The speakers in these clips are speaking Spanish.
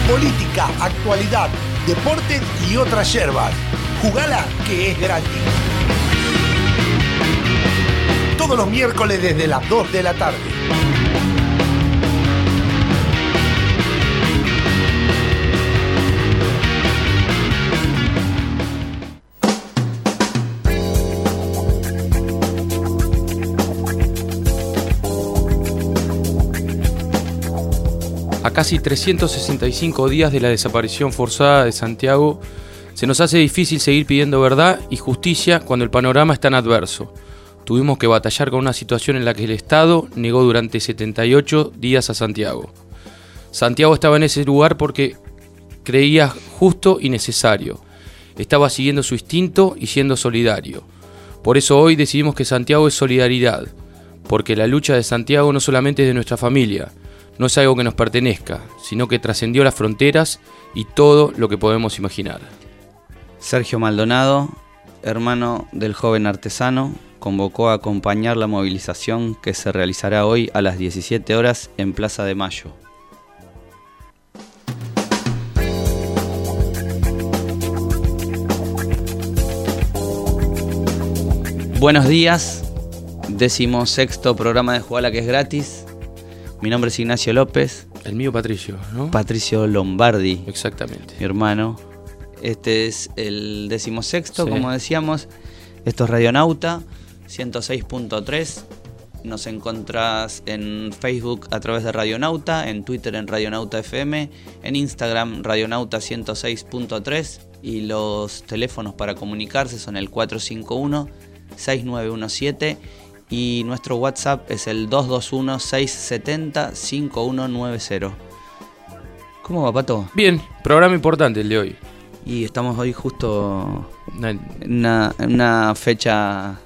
política, actualidad, deportes y otras yerbas. Jugala que es gratis. Todos los miércoles desde las 2 de la tarde. A casi 365 días de la desaparición forzada de Santiago, se nos hace difícil seguir pidiendo verdad y justicia cuando el panorama es tan adverso. Tuvimos que batallar con una situación en la que el Estado negó durante 78 días a Santiago. Santiago estaba en ese lugar porque creía justo y necesario. Estaba siguiendo su instinto y siendo solidario. Por eso hoy decidimos que Santiago es solidaridad, porque la lucha de Santiago no solamente es de nuestra familia, no es algo que nos pertenezca, sino que trascendió las fronteras y todo lo que podemos imaginar. Sergio Maldonado, hermano del joven artesano, convocó a acompañar la movilización que se realizará hoy a las 17 horas en Plaza de Mayo. Buenos días, 16º programa de Jugala que es gratis. Mi nombre es Ignacio López. El mío Patricio, ¿no? Patricio Lombardi. Exactamente. Mi hermano. Este es el 16º, Sí. como decíamos. Esto es Radionauta 106.3. Nos encontrás en Facebook a través de Radionauta, en Twitter en Radionauta FM, en Instagram Radionauta 106.3 y los teléfonos para comunicarse son el 451-6917 y nuestro WhatsApp es el 221-670-5190. ¿Cómo va, Pato? Bien, programa importante el de hoy. Y estamos hoy justo en una fecha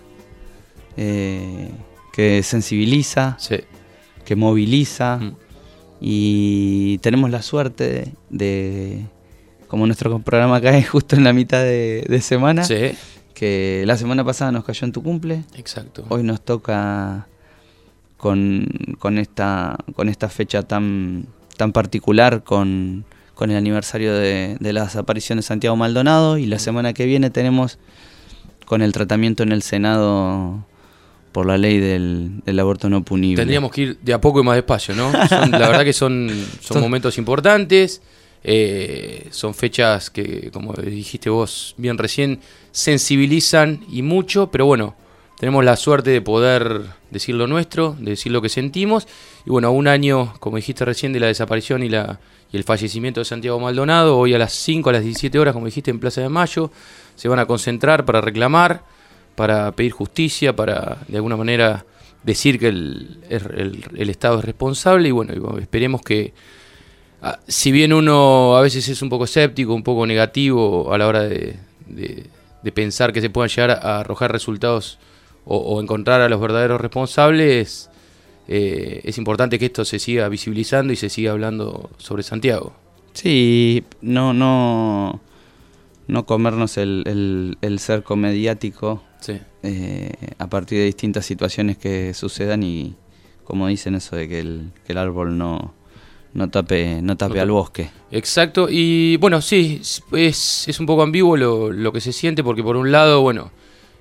que sensibiliza, Sí. que moviliza, y tenemos la suerte de como nuestro programa cae justo en la mitad de semana, Sí, que la semana pasada nos cayó en tu cumple, exacto. hoy nos toca con esta fecha tan particular, con el aniversario de la desaparición de Santiago Maldonado, y la semana que viene tenemos con el tratamiento en el Senado por la ley del aborto no punible. Tendríamos que ir de a poco y más despacio, ¿no? La verdad que son momentos importantes, son fechas que, como dijiste vos bien recién, sensibilizan y mucho, pero bueno, tenemos la suerte de poder decir lo nuestro, de decir lo que sentimos, y bueno, a un año, como dijiste recién, de la desaparición y el fallecimiento de Santiago Maldonado, hoy a las 5, a las 17 horas, como dijiste, en Plaza de Mayo, se van a concentrar para reclamar, para pedir justicia, para de alguna manera decir que el Estado es responsable, y bueno, esperemos que, si bien uno a veces es un poco escéptico, un poco negativo a la hora de pensar que se puedan llegar a arrojar resultados o encontrar a los verdaderos responsables, es importante que esto se siga visibilizando y se siga hablando sobre Santiago. Sí, no comernos el cerco mediático, Sí. a partir de distintas situaciones que sucedan, y como dicen eso de que el árbol no tape al bosque. Exacto, y bueno, sí, es un poco ambiguo lo que se siente, porque por un lado, bueno,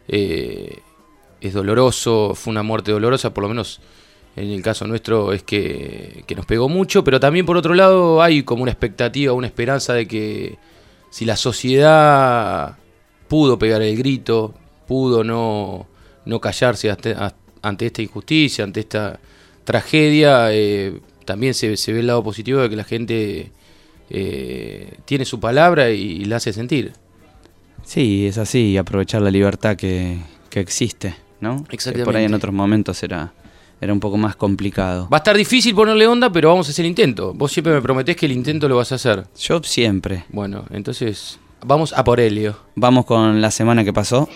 es doloroso, fue una muerte dolorosa, por lo menos en el caso nuestro es que nos pegó mucho, pero también por otro lado hay como una expectativa, una esperanza de que si la sociedad pudo pegar el grito, pudo no callarse ante esta injusticia, ante esta tragedia, también se ve el lado positivo de que la gente tiene su palabra y la hace sentir. Sí, es así, aprovechar la libertad que existe, ¿no? Exactamente. Por ahí en otros momentos era un poco más complicado. Va a estar difícil ponerle onda, pero vamos a hacer el intento. Vos siempre me prometés que el intento lo vas a hacer. Yo siempre. Bueno, entonces vamos a por ello. Vamos con la semana que pasó.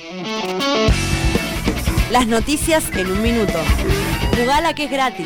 Las noticias en un minuto. Jugala que es gratis.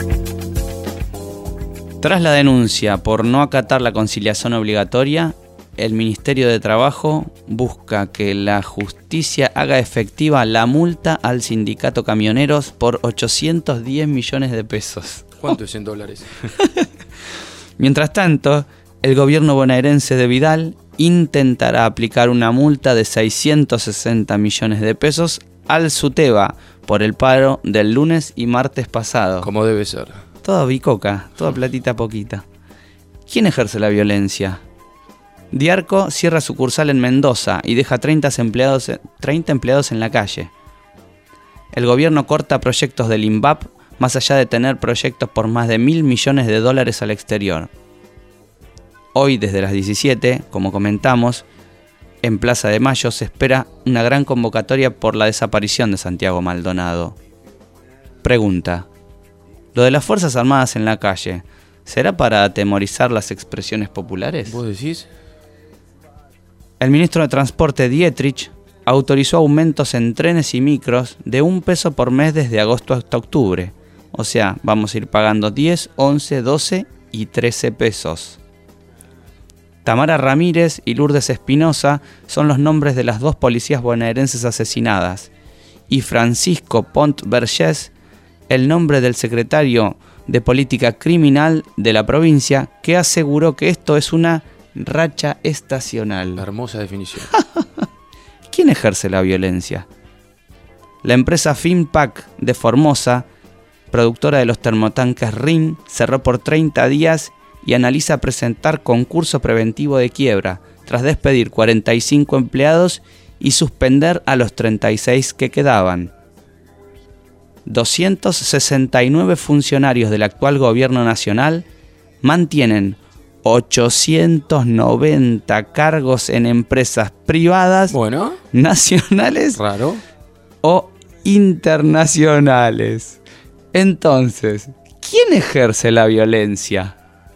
Tras la denuncia por no acatar la conciliación obligatoria, el Ministerio de Trabajo busca que la justicia haga efectiva la multa al sindicato camioneros por 810 millones de pesos. ¿Cuánto es en dólares? Mientras tanto, el gobierno bonaerense de Vidal intentará aplicar una multa de 660 millones de pesos al SUTEBA por el paro del lunes y martes pasado. Como debe ser. Toda bicoca, toda platita poquita. ¿Quién ejerce la violencia? Diarco cierra sucursal en Mendoza y deja 30 empleados en la calle. El gobierno corta proyectos del INVAP más allá de tener proyectos por más de 1.000 millones de dólares al exterior. Hoy, desde las 17, como comentamos, en Plaza de Mayo se espera una gran convocatoria por la desaparición de Santiago Maldonado. Pregunta: ¿lo de las Fuerzas Armadas en la calle será para atemorizar las expresiones populares? ¿Vos decís? El ministro de Transporte Dietrich autorizó aumentos en trenes y micros de $1 por mes desde agosto hasta octubre. O sea, vamos a ir pagando 10, 11, 12 y 13 pesos. Tamara Ramírez y Lourdes Espinosa son los nombres de las 2 policías bonaerenses asesinadas. Y Francisco Pont Vergés, el nombre del secretario de Política Criminal de la provincia, que aseguró que esto es una racha estacional. La hermosa definición. ¿Quién ejerce la violencia? La empresa Finpack de Formosa, productora de los termotanques RIN, cerró por 30 días y analiza presentar concurso preventivo de quiebra, tras despedir 45 empleados y suspender a los 36 que quedaban. 269 funcionarios del actual gobierno nacional mantienen 890 cargos en empresas privadas, Bueno, nacionales raro. o internacionales. Entonces, ¿quién ejerce la violencia?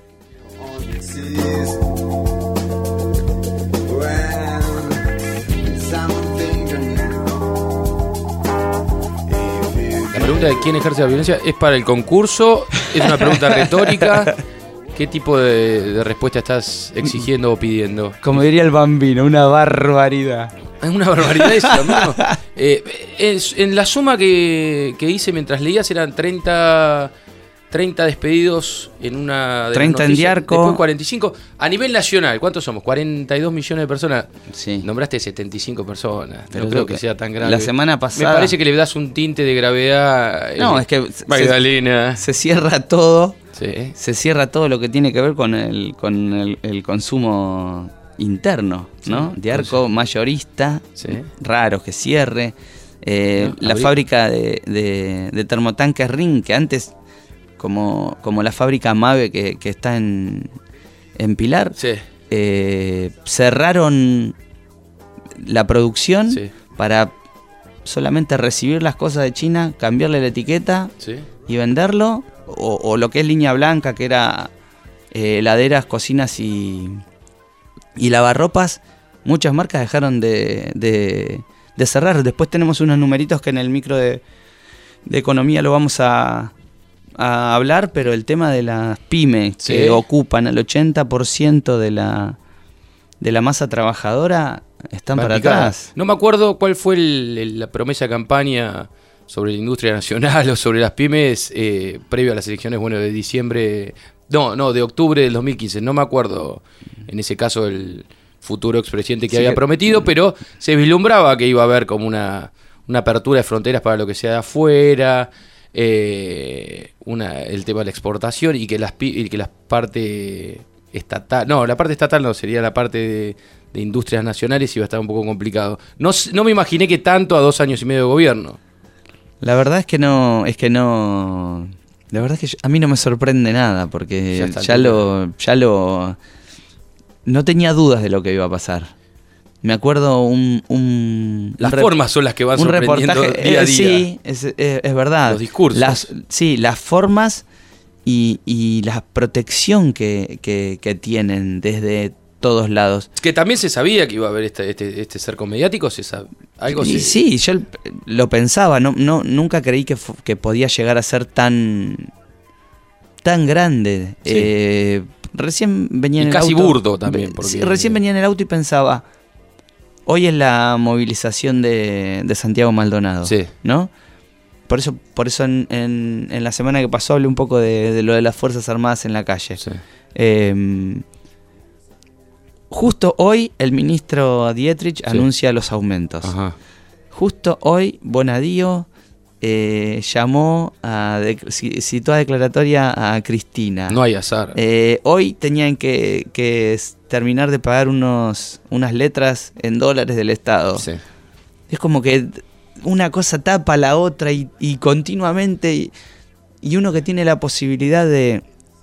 La pregunta de quién ejerce la violencia es para el concurso, es una pregunta retórica. ¿Qué tipo de respuesta estás exigiendo o pidiendo? Como diría el Bambino, una barbaridad. Es una barbaridad eso, amigo. En la suma que hice mientras leías eran 30 despedidos en una de 30 las en noticias, Diarco. después 45. A nivel nacional, ¿cuántos somos? 42 millones de personas. Sí. Nombraste 75 personas. Pero No creo que sea tan grave. la semana pasada- Me parece que le das un tinte de gravedad. No, es que Magdalena. se cierra todo. Sí. Se cierra todo lo que tiene que ver con el consumo interno, ¿no? Sí, Diarco mayorista, Sí. raro que cierre. La Abril. fábrica de termotanques RIN, que antes, como la fábrica Mave que está en Pilar, Sí. cerraron la producción Sí. para solamente recibir las cosas de China, cambiarle la etiqueta Sí. y venderlo, o lo que es línea blanca, que era heladeras, cocinas y lavarropas. Muchas marcas dejaron de cerrar. Después tenemos unos numeritos que en el micro de economía lo vamos a hablar, pero el tema de las pymes, Sí. que ocupan el 80% de la masa trabajadora, están Va para picada. atrás. No me acuerdo cuál fue la promesa de campaña sobre la industria nacional o sobre las pymes previo a las elecciones, bueno, de diciembre, de octubre del 2015. No me acuerdo en ese caso el futuro expresidente que Sí, había que- prometido, pero se vislumbraba que iba a haber como una apertura de fronteras para lo que sea de afuera, el tema de la exportación y que la parte estatal, la parte estatal no, sería la parte de industrias nacionales, iba a estar un poco complicado. No me imaginé que tanto a 2 años y medio de gobierno. La verdad es que no. La verdad es que a mí no me sorprende nada, porque Ya está ya lo. No tenía dudas de lo que iba a pasar. Me acuerdo Las formas son las que van un sorprendiendo reportaje. día a día. Sí, es verdad. Los discursos. Las formas y la protección que tienen desde todos lados. Que también se sabía que iba a haber este cerco mediático, Sí, yo lo pensaba, nunca creí que podía llegar a ser tan grande. Sí. recién venía en Y el casi auto. burdo también. Porque... Sí, recién venía en el auto y pensaba, hoy es la movilización de Santiago Maldonado, Sí. ¿no? Por eso en la semana que pasó hablé un poco de lo de las Fuerzas Armadas en la calle. Sí. Justo hoy el ministro Dietrich anuncia los aumentos. Ajá. Justo hoy Bonadío llamó citó a declaratoria a Cristina. No hay azar. Hoy tenían que terminar de pagar unas letras en dólares del Estado. Sí. Es como que una cosa tapa la otra y continuamente y uno que tiene la posibilidad de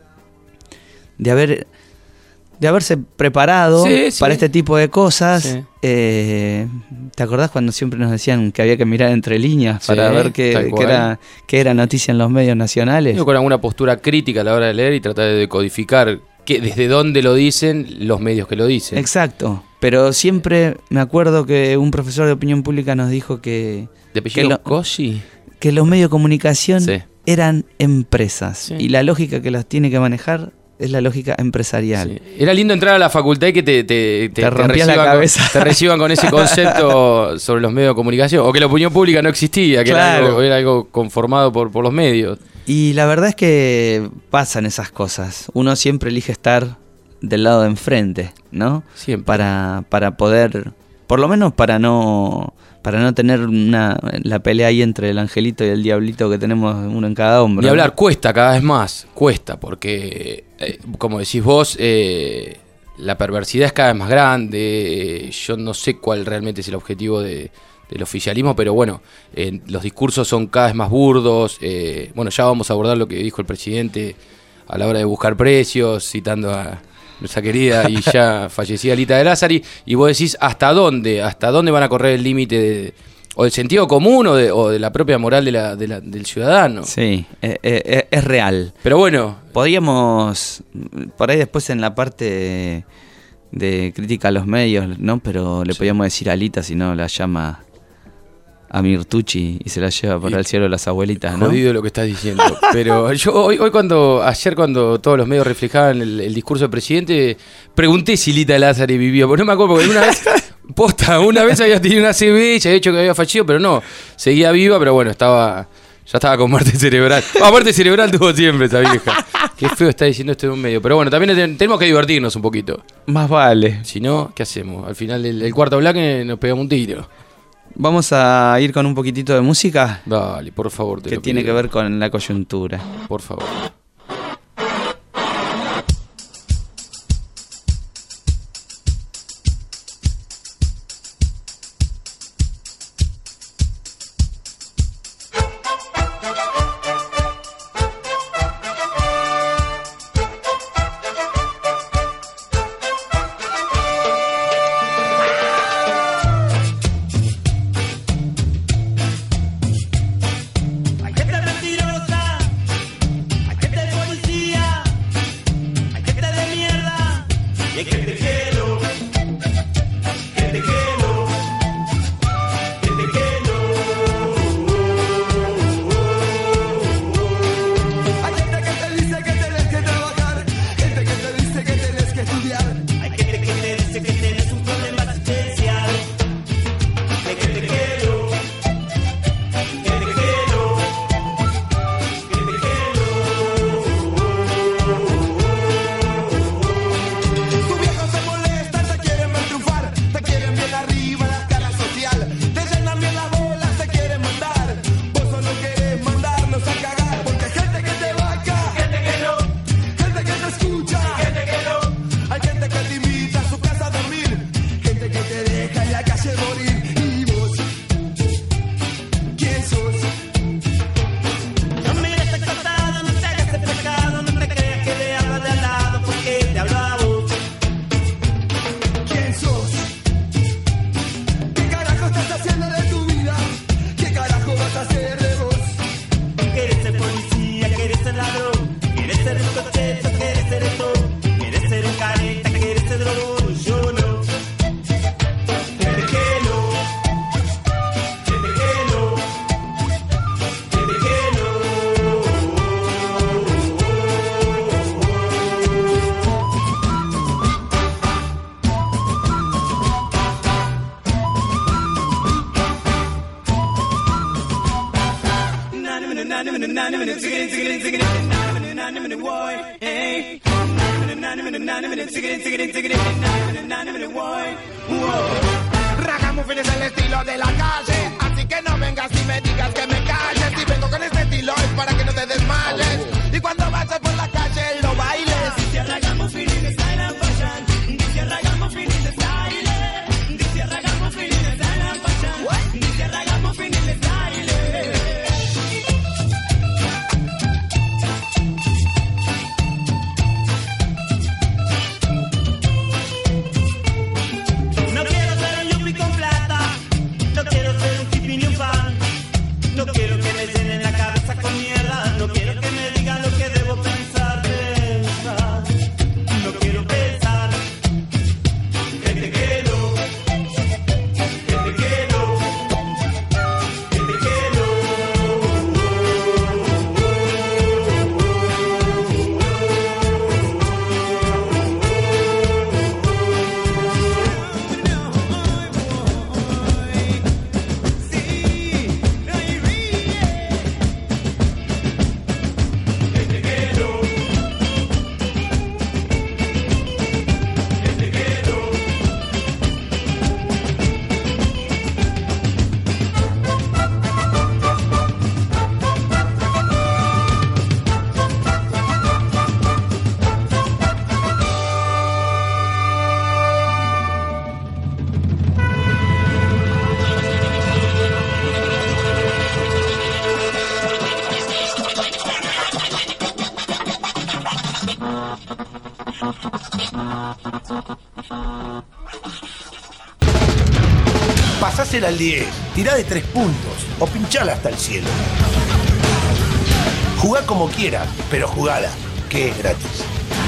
haberse preparado para este tipo de cosas. Sí. ¿Te acordás cuando siempre nos decían que había que mirar entre líneas para ver qué era noticia en los medios nacionales? Con alguna postura crítica a la hora de leer y tratar de decodificar desde dónde lo dicen los medios que lo dicen. Exacto. Pero siempre me acuerdo que un profesor de opinión pública nos dijo ¿De apellido Cossi? Que los medios de comunicación eran empresas. Sí. Y la lógica que las tiene que manejar es la lógica empresarial. Sí. Era lindo entrar a la facultad y que te rompías la cabeza. Te reciban con ese concepto sobre los medios de comunicación. O que la opinión pública no existía, que claro. era algo conformado por los medios. Y la verdad es que pasan esas cosas. Uno siempre elige estar del lado de enfrente, ¿no? Siempre. Para poder, por lo menos para no tener la pelea ahí entre el angelito y el diablito que tenemos uno en cada hombro. Y hablar cuesta cada vez más, porque, como decís vos, la perversidad es cada vez más grande. Yo no sé cuál realmente es el objetivo del oficialismo, pero bueno, los discursos son cada vez más burdos. Bueno, ya vamos a abordar lo que dijo el presidente a la hora de buscar precios, citando a nuestra querida y ya fallecida Lita de Lázari, y vos decís hasta dónde van a correr el límite o del sentido común o de la propia moral del ciudadano. Sí, es real. Pero bueno, podríamos, por ahí después en la parte de crítica a los medios, ¿no? Pero le podíamos decir a Lita si no la llama a Mirtucci y se la lleva para el cielo de las abuelitas, ¿no? Jodido lo que estás diciendo. Pero yo ayer cuando todos los medios reflejaban el discurso del presidente, pregunté si Lita Lázari vivía, porque no me acuerdo, porque una vez había tenido una CB, ya había dicho que había fallecido, pero no, seguía viva, pero bueno, ya estaba con muerte cerebral. Muerte cerebral tuvo siempre esa vieja. Qué feo está diciendo esto en un medio. Pero bueno, también tenemos que divertirnos un poquito. Más vale. Si no, ¿qué hacemos? Al final el cuarto bloque nos pegamos un tiro. Vamos a ir con un poquitito de música. Dale, por favor. Que tiene que ver con la coyuntura. Por favor. Hay gente mentirosa, hay gente Ragamuffin es el estilo de la calle, así que no vengas y me digas que me calles. Si vengo con este estilo es para que no te desmayes, y cuando vayas por la calle lo bailes. Dice Ragamuffin in the style and fashion, dice Ragamuffin in the style, dice Ragamuffin in the style and fashion, dice Ragamuffin in the style. No quiero ser un yuppie con plata, no quiero ser un hippie ni un fan, no quiero que me llenen la cabeza con mierda, no quiero que me digan lo que debo pensar, no quiero pensar, que te quiero, que te quiero, que te quiero. Pasásela al 10, tirá de 3 puntos o pinchala hasta el cielo. Jugá como quieras, pero jugala, que es gratis.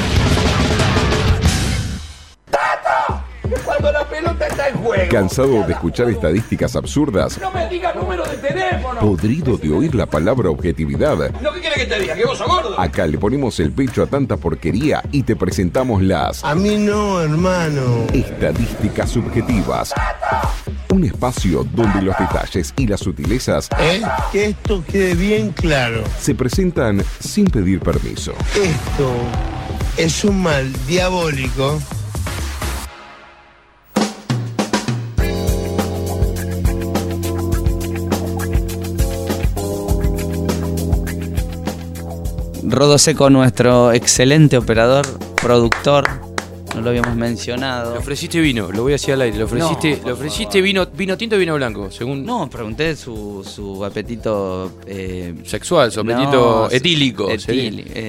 ¡Tata! Cuando la pelota está en juego. ¿Cansado de escuchar estadísticas absurdas? ¡No me diga número de teléfono! ¿Podrido de oír la palabra objetividad? ¿Lo que quiere que te diga? ¿Que vos sos gordo? Acá le ponemos el pecho a tanta porquería y te presentamos las A mí no, hermano. estadísticas subjetivas. Un espacio donde los detalles y las sutilezas Que esto quede bien claro. se presentan sin pedir permiso. Esto es un mal diabólico. Rodo Seco, nuestro excelente operador, productor, no lo habíamos mencionado. Le ofreciste vino, lo voy a decir al aire. Le ofreciste, No, le ofreciste vino tinto o vino blanco, según No, pregunté su apetito sexual, su apetito no, etílico. sería.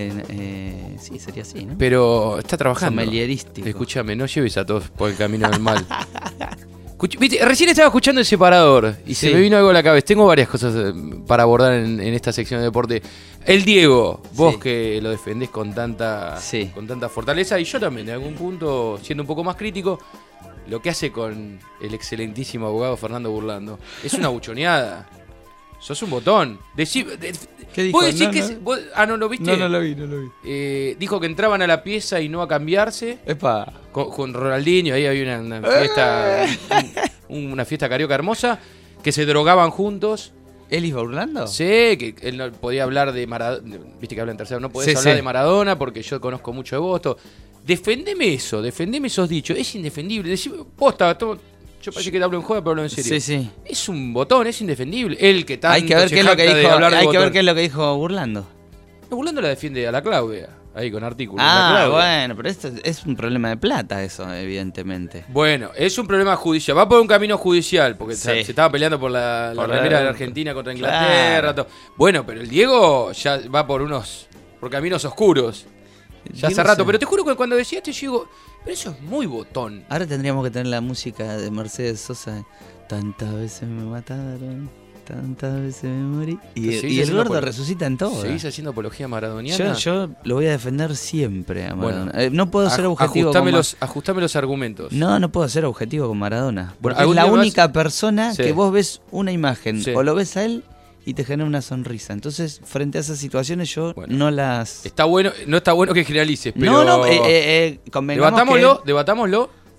Sí, sería así, ¿no? Pero está trabajando. Somelierístico. Escúchame, no lleves a todos por el camino del mal. ¿Viste? Recién estaba escuchando El Separador y se me vino algo a la cabeza. Tengo varias cosas para abordar en esta sección de deporte. El Diego, vos que lo defendés con tanta fortaleza, y yo también, de algún punto, siendo un poco más crítico, lo que hace con el excelentísimo abogado Fernando Burlando es una buchoneada. Sos un botón. ¿Qué dijo? ¿Vos decís no lo viste? No lo vi. Dijo que entraban a la pieza y no a cambiarse. Epa. Con Ronaldinho, ahí había una fiesta, una fiesta carioca hermosa, que se drogaban juntos. ¿Él iba Burlando? Sí, que él no podía hablar de Maradona. Viste que habla en tercero, no podés hablar de Maradona porque yo conozco mucho de vos. Defendeme esos dichos. Es indefendible. Posta, yo parece que te hablo en joda, pero hablo en serio. Sí. Es un botón, es indefendible. El que tanto Hay que ver se qué es lo que jacta de dijo. hablar de Hay que botón. ver qué es lo que dijo Burlando. Burlando la defiende a la Claudia, ahí con artículos. Bueno, pero esto es un problema de plata eso, evidentemente. Bueno, es un problema judicial. Va por un camino judicial, porque se estaba peleando por la remera de Argentina contra Inglaterra. Claro. Bueno, pero el Diego ya va por caminos oscuros. Ya hace rato. Pero te juro que cuando decía esto, yo digo, pero eso es muy botón. Ahora tendríamos que tener la música de Mercedes Sosa. Tantas veces me mataron, tantas veces me morí. Y el gordo resucita en todo. ¿Seguís haciendo apología maradoniana? Yo lo voy a defender siempre a Maradona. Bueno, no puedo ser objetivo ajustame los argumentos. No puedo ser objetivo con Maradona. Porque es la única persona que vos ves una imagen o lo ves a él y te genera una sonrisa. Entonces, frente a esas situaciones yo no las... No está bueno que generalices, pero... convengamos debatámoslo.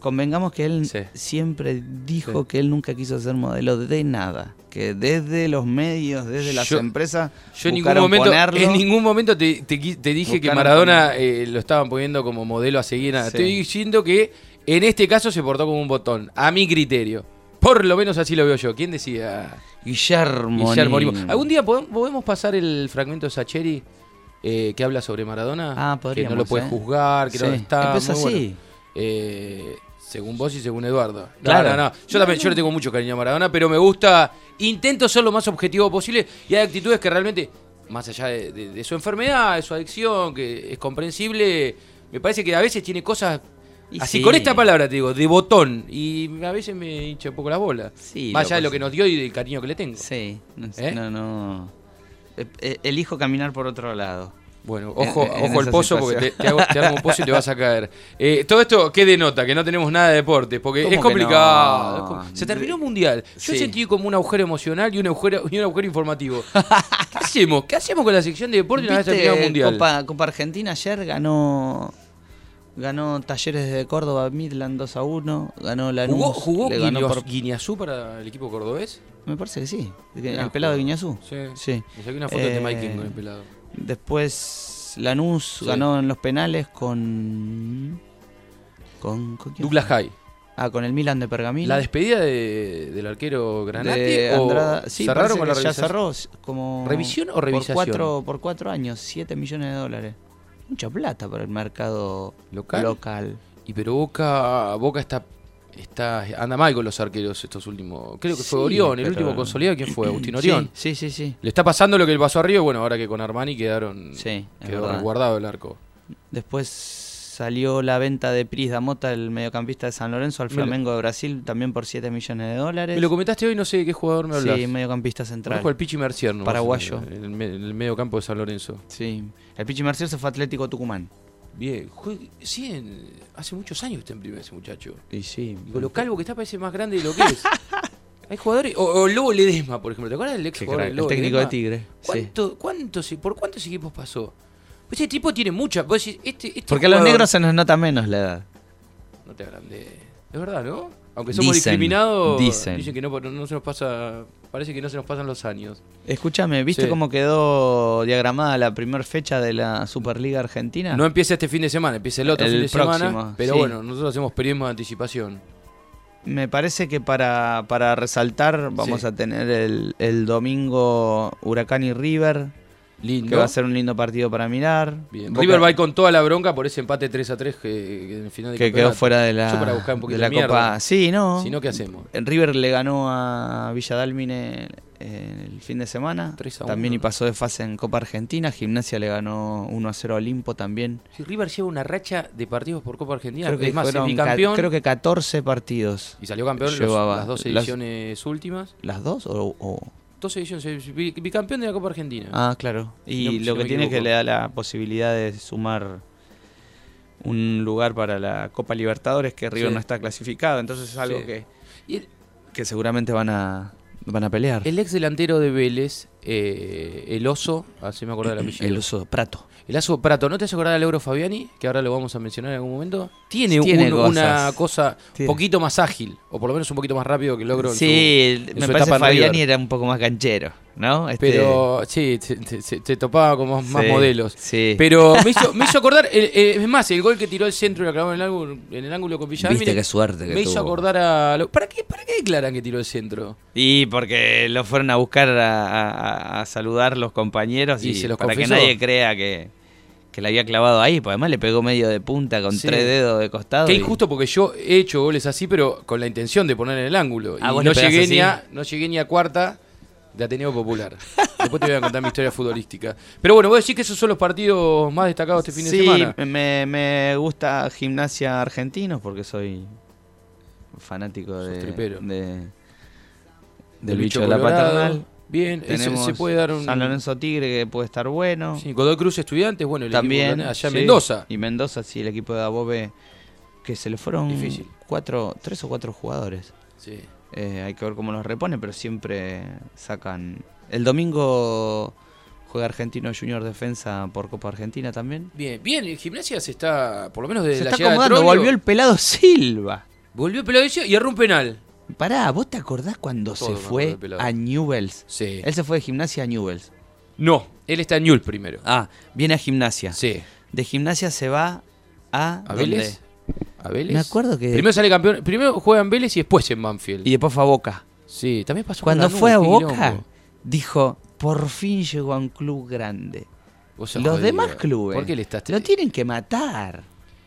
convengamos que él Sí. siempre dijo Sí. que él nunca quiso ser modelo de nada. Que desde los medios, desde las empresas, Yo en buscaron ponerlo. ningún momento te dije que Buscaron Maradona lo estaban poniendo como modelo a seguir. Nada. Sí. Estoy diciendo que en este caso se portó como un botón, a mi criterio. Por lo menos así lo veo yo. ¿Quién decía? Guillermo Limo. Nin. ¿Algún día podemos pasar el fragmento de Sacheri que habla sobre Maradona? Ah, Que podríamos, no lo puede juzgar, que Sí. no está. Empezó muy bueno. así. Según vos y según Eduardo. Claro. No. Yo también, yo le tengo mucho cariño a Maradona, pero me gusta, intento ser lo más objetivo posible y hay actitudes que realmente, más allá de su enfermedad, de su adicción, que es comprensible, me parece que a veces tiene cosas, Y así sí. con esta palabra te digo, de botón, y a veces me hincha un poco las bolas. Sí, más allá de lo loco, que nos dio y del cariño que le tengo. Sí, ¿Eh? no. Elijo caminar por otro lado. Bueno, ojo en el esa pozo, porque situación. te hago un pozo y te vas a caer. Todo esto, ¿qué denota? Que no tenemos nada de deportes, porque ¿Cómo es que complicado. no? Se terminó el mundial. Yo Sí. sentí como un agujero emocional y un agujero informativo. ¿Qué hacemos? ¿Qué hacemos con la sección de deporte una vez terminado el mundial? Copa Argentina ayer ganó Talleres de Córdoba Midland 2-1, ganó Lanús. ¿Jugó le ganó Guiñazú para el equipo cordobés? Me parece que sí. El Ah, pelado de jugó. Guiñazú. Sí. Me saqué una foto de Mike con el pelado. Después Lanús Sí. ganó en los penales con quién Douglas fue? High. Con el Milan de Pergamino. ¿La despedida del arquero Granate de o Andrada. Sí, cerraron parece con la que ya revisación? cerró como ¿Revisión o revisación? por 4 años, $7 millones. Mucha plata para el mercado ¿Local? Y pero Boca anda mal con los arqueros estos últimos. Creo que fue Sí, Orión, el pero- último consolidado, ¿quién fue? Agustín Orión. Sí. Le está pasando lo que le pasó a Río, bueno, ahora que con Armani quedó Sí, es quedó verdad. resguardado el arco. Después salió la venta de Pris Damota, el mediocampista de San Lorenzo, al Me lo- Flamengo de Brasil, también por $7 millones. Me lo comentaste hoy, no sé de qué jugador me hablas. Sí, mediocampista central. Conozco al Pichi Mercier, ¿no? Paraguayo. En el medio campo de San Lorenzo. Sí. El Pichi Mercier se fue a Atlético Tucumán. Bien, hace muchos años que está en primera ese muchacho. Y sí. Y con lo calvo que está parece más grande de lo que es. Hay jugadores, o Lobo Ledesma, por ejemplo, ¿te acuerdas del ex Qué jugador crack, del el Lobo técnico de Ledesma? Tigre. Sí. ¿Por cuántos equipos pasó? Pues ese tipo tiene mucha. Vos decís, este Porque a los jugador- negros se nos nota menos la edad. No te hablan de. Es verdad, ¿no? Aunque somos Dicen, discriminados, dicen. que no se nos pasa. Parece que no se nos pasan los años. Escúchame, ¿viste Sí. cómo quedó diagramada la primera fecha de la Superliga Argentina? No empieza este fin de semana, empieza el otro El fin de semana. próximo, Pero sí. bueno, nosotros hacemos periodismo de anticipación. Me parece que para resaltar vamos Sí. a tener el domingo Huracán y River, Lindo. que va a ser un lindo partido para mirar. Bien. Boca- River va a ir con toda la bronca por ese empate 3-3 que en el final del que quedó campeonato. fuera de la, Yo para buscar un poquito de la de mierda. Copa. Sí, no. Si no, ¿qué hacemos? El River le ganó a Villa Dálmine el fin de semana. 3-1. También y pasó de fase en Copa Argentina. Gimnasia le ganó 1-0 a Olimpo también. Si River lleva una racha de partidos por Copa Argentina, Creo que, es más, fueron bicampeón. creo que 14 partidos. Y salió campeón Llevaba las dos las- ediciones últimas. ¿Las dos? O... 2 ediciones, bicampeón de la Copa Argentina. Ah, claro. Y Si no lo que me tiene es que equivoco. le da la posibilidad de sumar un lugar para la Copa Libertadores, que River Sí. no está clasificado. Entonces es algo Sí. Y que seguramente van a pelear. el ex delantero de Vélez, el Oso, así me acordé del apellido. El Oso Prato. El Oso Prato, ¿no te has acordado del Euro Fabiani? Que ahora lo vamos a mencionar en algún momento. Tiene una cosas. cosa un Tiene. poquito más ágil, o por lo menos un poquito más rápido que el Logro en Sí, en me su parece etapa que en Fabiani River. era un poco más canchero, ¿no? Pero sí, te topaba con más Sí, modelos. sí. Pero me hizo acordar, es más, el gol que tiró el centro y lo clavó en el ángulo con Villalmine. Viste qué suerte que me hizo tuvo. acordar a... ¿Para qué declaran que tiró el centro? Y porque lo fueron a buscar a saludar los compañeros Y y, se los para confesó. que nadie crea que la había clavado ahí, pues además le pegó medio de punta con Sí. 3 dedos de costado. Qué y- injusto porque yo he hecho goles así, pero con la intención de poner en el ángulo. Ah, Y vos no le pegás llegué, así. no llegué ni a cuarta de Ateneo Popular. Después te voy a contar mi historia futbolística. Pero bueno, vos decís que esos son los partidos más destacados este fin de semana. Sí, me gusta Gimnasia Argentinos porque soy fanático Sos de, tripero. del bicho de la Colorado. paternal. Bien, Tenemos se puede dar un... San Lorenzo Tigre que puede estar bueno. Sí, Godoy Cruz Estudiantes, bueno, el También equipo allá en sí. Mendoza. Y Mendoza, sí, el equipo de Abobe, que se le fueron Difícil. 3 o 4 jugadores. Sí. Hay que ver cómo los repone, pero siempre sacan. El domingo juega Argentino Junior Defensa por Copa Argentina también. Bien, el Gimnasia se está, por lo menos desde Se la está llegada de acomodando, Troglio, volvió el pelado Silva. Volvió Pelado y erró un penal. Pará, ¿vos te acordás cuando Todo se me acuerdo fue de Pelado. a Newell's? Sí. Él se fue de Gimnasia a Newell's. No, él está en Newell's primero. Ah, viene a Gimnasia. Sí. De Gimnasia se va a... ¿A ¿dónde? Vélez? ¿A Vélez? Me acuerdo que... Primero sale campeón. Primero juega en Vélez y después en Banfield. Y después fue a Boca. Sí, también pasó Cuando con Lanús, fue a qué Boca, quilombo. dijo, por fin llegó a un club grande. Vos sos Los jodido. demás clubes ¿Por qué le estás lo tienen que matar.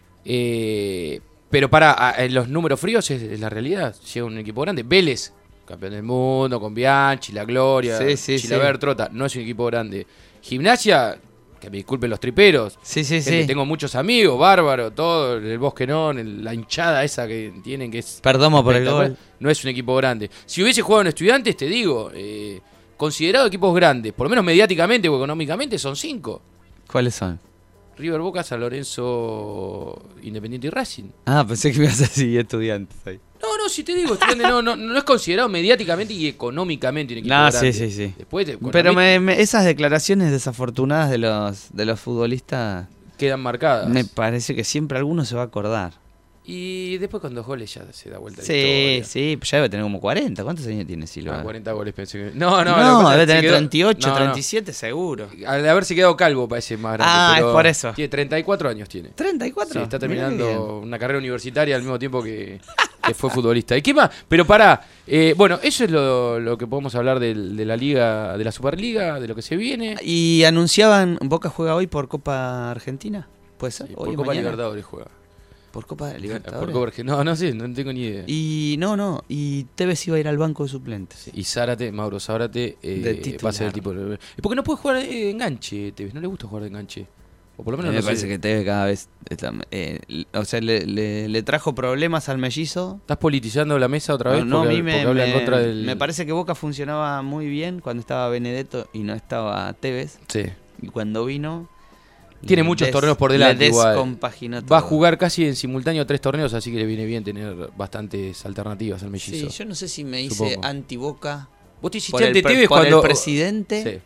Pero para en los números fríos es la realidad. Llega un equipo grande. Vélez, campeón del mundo, con Bianchi, La Gloria, Sí, Chilaver, Trota. No es un equipo grande. Gimnasia, que me disculpen los triperos. Sí. Tengo muchos amigos, Bárbaro, todo, el Bosquenón, la hinchada esa que tienen, que es... Perdomo por el espectacular. gol. No es un equipo grande. Si hubiese jugado en Estudiantes, te digo, considerado equipos grandes, por lo menos mediáticamente o económicamente, son 5. ¿Cuáles son? River, Boca, San Lorenzo, Independiente y Racing. Ah, pensé que ibas a decir Estudiantes ahí. No, si te digo, Estudiantes no es considerado mediáticamente y económicamente un equipo No, grande. sí. Después, Pero económicamente, esas declaraciones desafortunadas de los futbolistas, quedan marcadas. me parece que siempre alguno se va a acordar. Y después con 2 goles ya se da vuelta la Sí, historia. sí, pues ya debe tener como 40. ¿Cuántos años tiene Silva? 40 goles pensé que... No, lo que No, pasa es debe que se tener quedó- 38, No, no. 37 seguro. Al haberse quedado calvo parece más grande. Ah, pero es por eso. Tiene 34 años tiene. 34. Sí, está Mirá qué bien. terminando una carrera universitaria al mismo tiempo que fue futbolista. ¿Y qué más? Pero pará, bueno, eso es lo que podemos hablar de la Liga, de la Superliga, de lo que se viene. Y anunciaban, Boca juega hoy por Copa Argentina. ¿Puede ser? Sí, Hoy por o Copa mañana. Libertadores juega. Por Copa Por Libertadores. Copa Argentina. No sé, no tengo ni idea. Y y Tevez iba a ir al banco de suplentes. Y Zárate, Mauro Zárate, De titular. va a ser el tipo de... ¿Por qué no puede jugar de enganche, Tevez? ¿No le gusta jugar de enganche? O por lo A menos mí me no parece sé. que Tevez cada vez o sea, le trajo problemas al mellizo. ¿Estás politizando la mesa otra vez? No, a porque, mí porque habla en contra del... me parece que Boca funcionaba muy bien cuando estaba Benedetto y no estaba Tevez. Sí. Y cuando vino... Tiene muchos torneos por delante le igual. descompaginó Va a todo. jugar casi en simultáneo 3 torneos, así que le viene bien tener bastantes alternativas al mellizo. Sí, yo no sé si me hice Supongo. anti-Boca Vos te hiciste por el, ante pre- Tevez por el cuando... presidente Sí.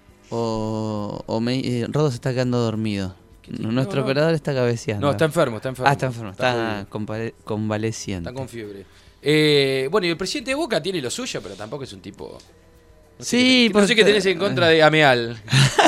Rodo se está quedando dormido. Nuestro no. operador está cabeceando. No, está enfermo. Está enfermo. Está jodido. convaleciente. Está con fiebre. Bueno, y el presidente de Boca tiene lo suyo, pero tampoco es un tipo... No sé Sí, qué, no sé qué tenés en contra de Ameal.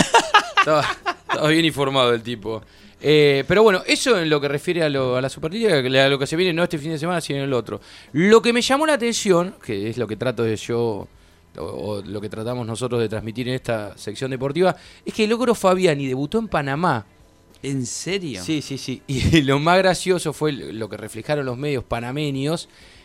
Estaba bien informado el tipo. Pero bueno, eso en lo que refiere a la Superliga, a lo que se viene no este fin de semana, sino el otro. Lo que me llamó la atención, que es lo que trato de yo, o lo que tratamos nosotros de transmitir en esta sección deportiva, es que Logro Fabiani debutó en Panamá. ¿En serio? Sí. Y lo más gracioso fue lo que reflejaron los medios panameños,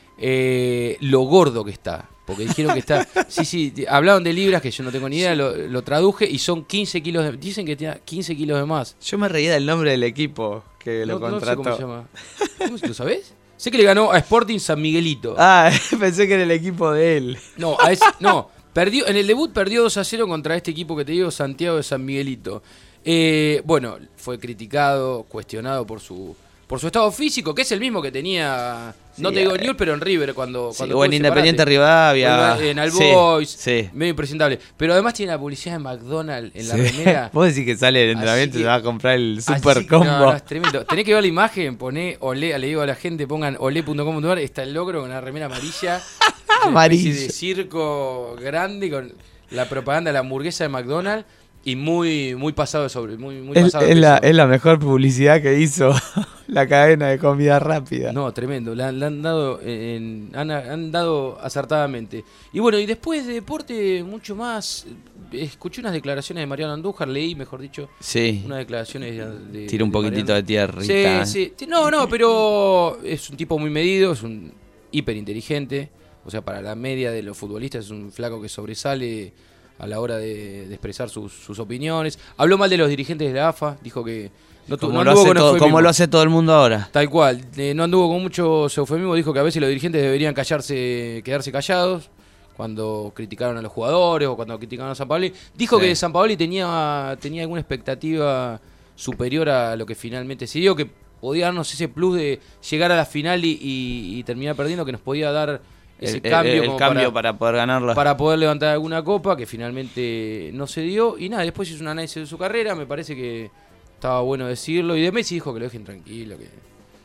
lo gordo que está. Porque dijeron que está... Sí, hablaron de libras que yo no tengo ni idea, lo traduje y son 15 kilos dicen que tiene 15 kilos de más. Yo me reía del nombre del equipo que lo No sé contrató. cómo se llama. ¿Lo sabés? Sé que le ganó a Sporting San Miguelito. Ah, pensé que era el equipo de él. No, perdió, en el debut perdió 2-0 contra este equipo que te digo, Santiago de San Miguelito. Bueno, fue criticado, cuestionado por su estado físico, que es el mismo que tenía, no te digo Newell's, pero en River cuando Sí, o tuvo en ese Independiente parate. Rivadavia. O en All Boys, Sí. medio impresentable. Pero además tiene la publicidad de McDonald's en la remera. Vos decís que sale del Así entrenamiento y que- se va a comprar el Así super que- combo. No, es tremendo. Tenés que ver la imagen, poné olé, le digo a la gente, pongan olé.com.ar, está el logro con una remera amarilla. Una Amarillo. especie de circo grande con la propaganda de la hamburguesa de McDonald's y muy pasado sobre, muy pasado de peso. Es la mejor publicidad que hizo la cadena de comida rápida. No, tremendo, le han dado han dado acertadamente. Y bueno, y después de deporte mucho más, escuché unas declaraciones de Mariano Andújar, leí, mejor dicho, Sí. unas declaraciones de Tira un poquitito Mariano. de tierrita. Sí. No, pero es un tipo muy medido, es un hiper inteligente. O sea, para la media de los futbolistas es un flaco que sobresale a la hora de expresar sus opiniones. Habló mal de los dirigentes de la AFA, dijo que no Como, anduvo con como eufemismo. lo hace todo el mundo ahora. Tal cual, no anduvo con mucho eufemismo, dijo que a veces los dirigentes deberían quedarse callados cuando criticaron a los jugadores o cuando criticaron a Sampaoli. Dijo Sí. que Sampaoli tenía alguna expectativa superior a lo que finalmente se dio, que podía darnos ese plus de llegar a la final y terminar perdiendo, que nos podía dar ese cambio, el como cambio para poder ganarla. para poder levantar alguna copa, que finalmente no se dio. Y nada, después hizo un análisis de su carrera, me parece que estaba bueno decirlo. Y de Messi dijo que lo dejen tranquilo,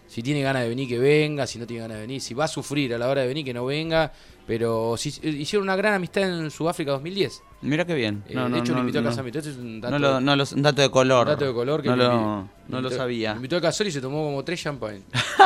Si tiene ganas de venir, que venga. Si no tiene ganas de venir, si va a sufrir a la hora de venir, que no venga. Pero si hicieron una gran amistad en Sudáfrica 2010. Mira qué bien. De hecho, lo invitó al casamiento. Este es un dato, un dato de color. Un dato de color que no lo sabía. Me invitó a casar y se tomó como 3 champán.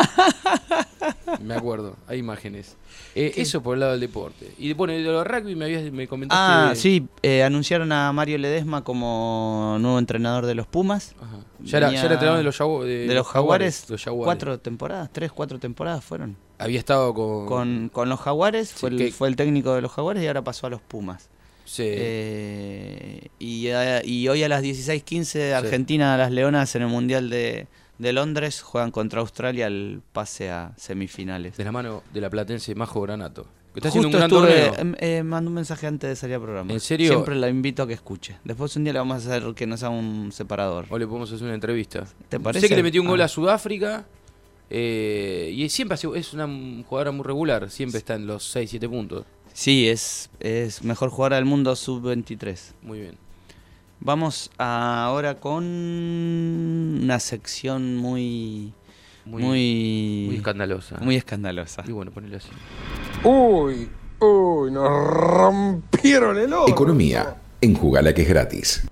Me acuerdo, hay imágenes. Eso por el lado del deporte. Y bueno, de lo de rugby me comentaste. Sí, anunciaron a Mario Ledesma como nuevo entrenador de los Pumas. Ajá. Ya era entrenador de los Jaguares. Los Jaguares. 4 temporadas, 4 temporadas fueron. Había estado con los Jaguares, sí, fue el técnico de los Jaguares y ahora pasó a los Pumas. Sí. Y hoy a las 16:15 Argentina, las Leonas en el Mundial de Londres juegan contra Australia el pase a semifinales. De la mano de la platense Majo Granato. Que está haciendo Justo un gran torneo. Mandó un mensaje antes de salir al programa. ¿En serio? Siempre la invito a que escuche. Después un día le vamos a hacer que nos haga un separador. O le podemos hacer una entrevista. ¿Te parece? Sé que le metió un gol a Sudáfrica. Y siempre es una jugadora muy regular. Siempre está en los 6-7 puntos. Sí, es mejor jugadora del mundo sub-23. Muy bien. Vamos ahora con una sección muy escandalosa. Muy escandalosa. Y bueno, ponele así. Uy, nos rompieron el ojo. Economía en Jugala, que es gratis.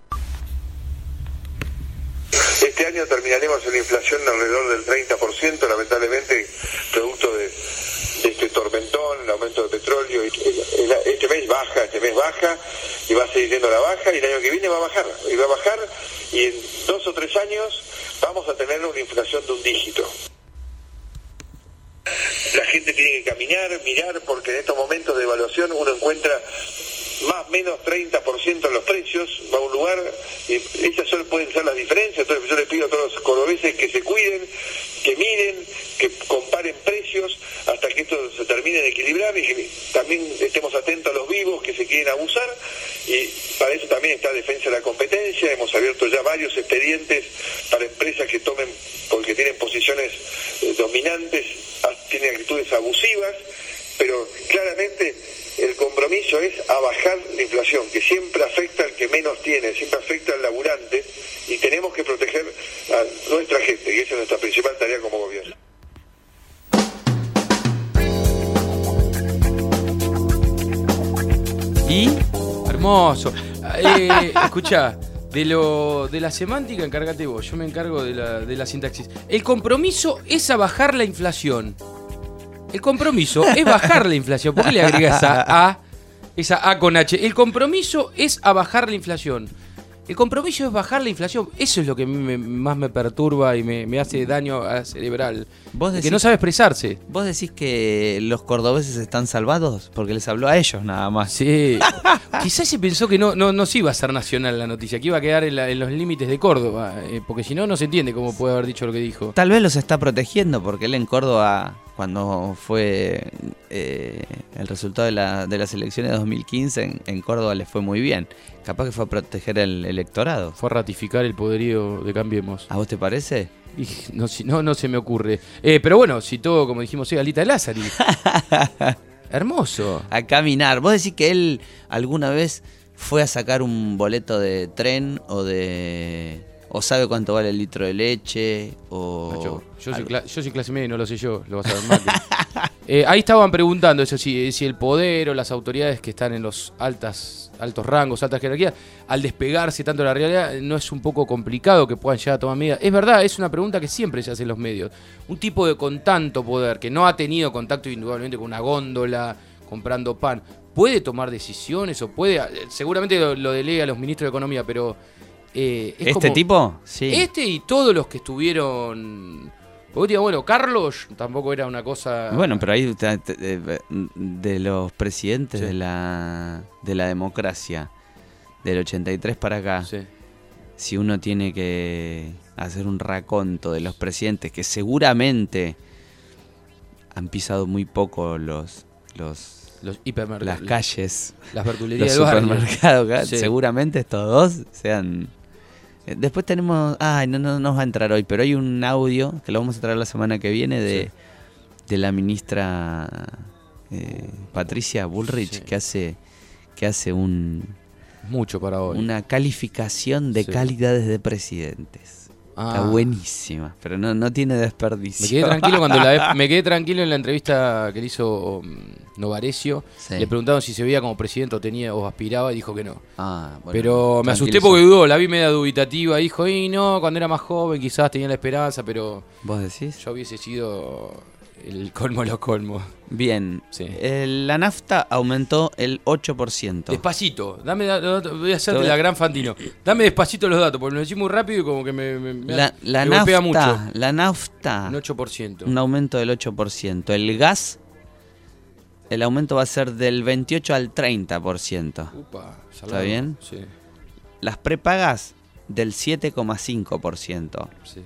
Este año terminaremos en la inflación de alrededor del 30%, lamentablemente, producto de este tormentón, el aumento del petróleo. Este mes baja y va a seguir yendo a la baja, y el año que viene va a bajar, y en 2 o 3 años vamos a tener una inflación de un dígito. La gente tiene que caminar, mirar, porque en estos momentos de evaluación uno encuentra más o menos 30% en los precios, va a un lugar, y esas solo pueden ser las diferencias. Entonces yo les pido a todos los cordobeses que se cuiden, que miren, que comparen precios hasta que esto se termine de equilibrar, y que también estemos atentos a los vivos que se quieren abusar, y para eso también está Defensa de la Competencia. Hemos abierto ya varios expedientes para empresas que tomen, porque tienen posiciones dominantes, tienen actitudes abusivas, pero claramente el compromiso es a bajar la inflación, que siempre afecta al que menos tiene, siempre afecta al laburante, y tenemos que proteger a nuestra gente, que esa es nuestra principal tarea como gobierno. ¿Y? Hermoso. Escuchá, de la semántica encárgate vos, yo me encargo de la sintaxis. El compromiso es a bajar la inflación. El compromiso es bajar la inflación. ¿Por qué le agrega esa A con H? El compromiso es a bajar la inflación. El compromiso es bajar la inflación. Eso es lo que a mí más me perturba y me hace daño cerebral. Que no sabe expresarse. ¿Vos decís que los cordobeses están salvados? Porque les habló a ellos nada más. Sí. Quizás se pensó que no se iba a ser nacional la noticia, que iba a quedar en los límites de Córdoba. Porque si no se entiende cómo puede haber dicho lo que dijo. Tal vez los está protegiendo, porque él en Córdoba, cuando fue el resultado de las elecciones de 2015, en Córdoba le fue muy bien. Capaz que fue a proteger el electorado. Fue a ratificar el poderío de Cambiemos. ¿A vos te parece? Y no se me ocurre. Pero bueno, citó, como dijimos hoy, a Lita Lázari. Hermoso. A caminar. ¿Vos decís que él alguna vez fue a sacar un boleto de tren o sabe cuánto vale el litro de leche? Nacho, yo soy clase media y no lo sé yo, lo vas a ver mal. Ahí estaban preguntando eso, si el poder o las autoridades que están en los altos rangos, altas jerarquías, al despegarse tanto de la realidad, ¿no es un poco complicado que puedan llegar a tomar medidas? Es verdad, es una pregunta que siempre se hace en los medios. Un tipo con tanto poder, que no ha tenido contacto indudablemente con una góndola, comprando pan, ¿puede tomar decisiones o puede? Seguramente lo delega a los ministros de Economía, pero... tipo? Sí. Y todos los que estuvieron... Porque digo, bueno, Carlos tampoco era una cosa... Bueno, pero ahí de los presidentes de la democracia del 83 para acá, sí. Si uno tiene que hacer un raconto de los presidentes que seguramente han pisado muy poco los hipermercados, las calles, las verdulerías, los del supermercados, barrio. Sí. Seguramente estos dos sean... Después tenemos... no nos va a entrar hoy, pero hay un audio que lo vamos a traer la semana que viene de la ministra Patricia Bullrich, sí. que hace mucho para hoy. Una calificación de calidades de presidentes. Está buenísima, pero no tiene desperdicio. Me quedé tranquilo me quedé tranquilo en la entrevista que le hizo Novarecio. Sí. Le preguntaron si se veía como presidente o aspiraba y dijo que no. Bueno, pero me asusté porque dudó, la vi media dubitativa. Dijo, no, cuando era más joven quizás tenía la esperanza, pero... ¿Vos decís? Yo hubiese sido el colmo de los colmos. Bien, sí. La nafta aumentó el 8%. Despacito, voy a hacerte la gran Fantino. Dame despacito los datos, porque lo decís muy rápido y como que me golpea mucho. La nafta, un 8%. Un aumento del 8%. El gas, el aumento va a ser del 28 al 30%. Upa, ¿está bien? Sí. Las prepagas del 7,5%. Sí.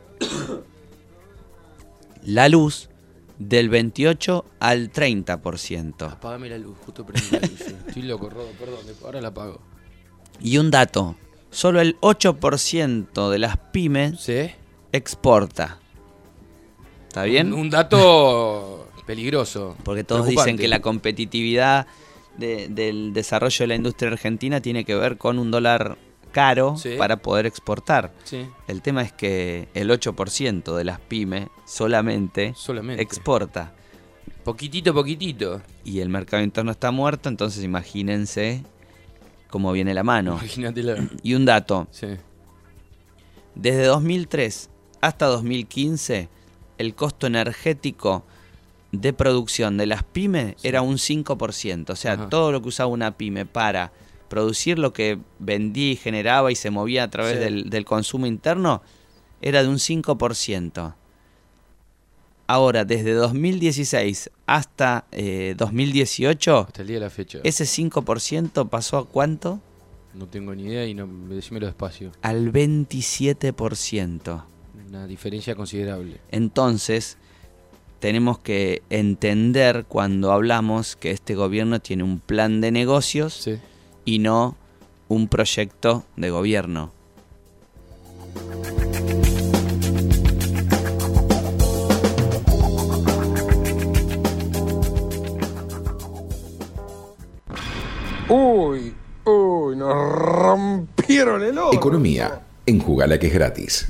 La luz del 28 al 30%. Apágame la luz, justo prendí la luz. Estoy loco, Rodo, perdón, ahora la apago. Y un dato, solo el 8% de las pymes ¿sí? exporta. ¿Está bien? Un dato peligroso. Porque todos dicen que la competitividad del desarrollo de la industria argentina tiene que ver con un dólar caro sí. para poder exportar. Sí. El tema es que el 8% de las pymes solamente exporta. Poquitito. Y el mercado interno está muerto, entonces imagínense cómo viene la mano. Imagínatelo. Y un dato. Sí. Desde 2003 hasta 2015, el costo energético de producción de las pymes era un 5%. O sea, todo lo que usaba una pyme para producir lo que vendía y generaba y se movía a través del consumo interno era de un 5%. Ahora, desde 2016 hasta 2018, hasta el día de la fecha, ese 5% pasó ¿a cuánto? No tengo ni idea y decímelo despacio. Al 27%. Una diferencia considerable. Entonces, tenemos que entender cuando hablamos que este gobierno tiene un plan de negocios sí. y no un proyecto de gobierno. Uy, nos rompieron el ojo. Economía, en Jugala que es gratis.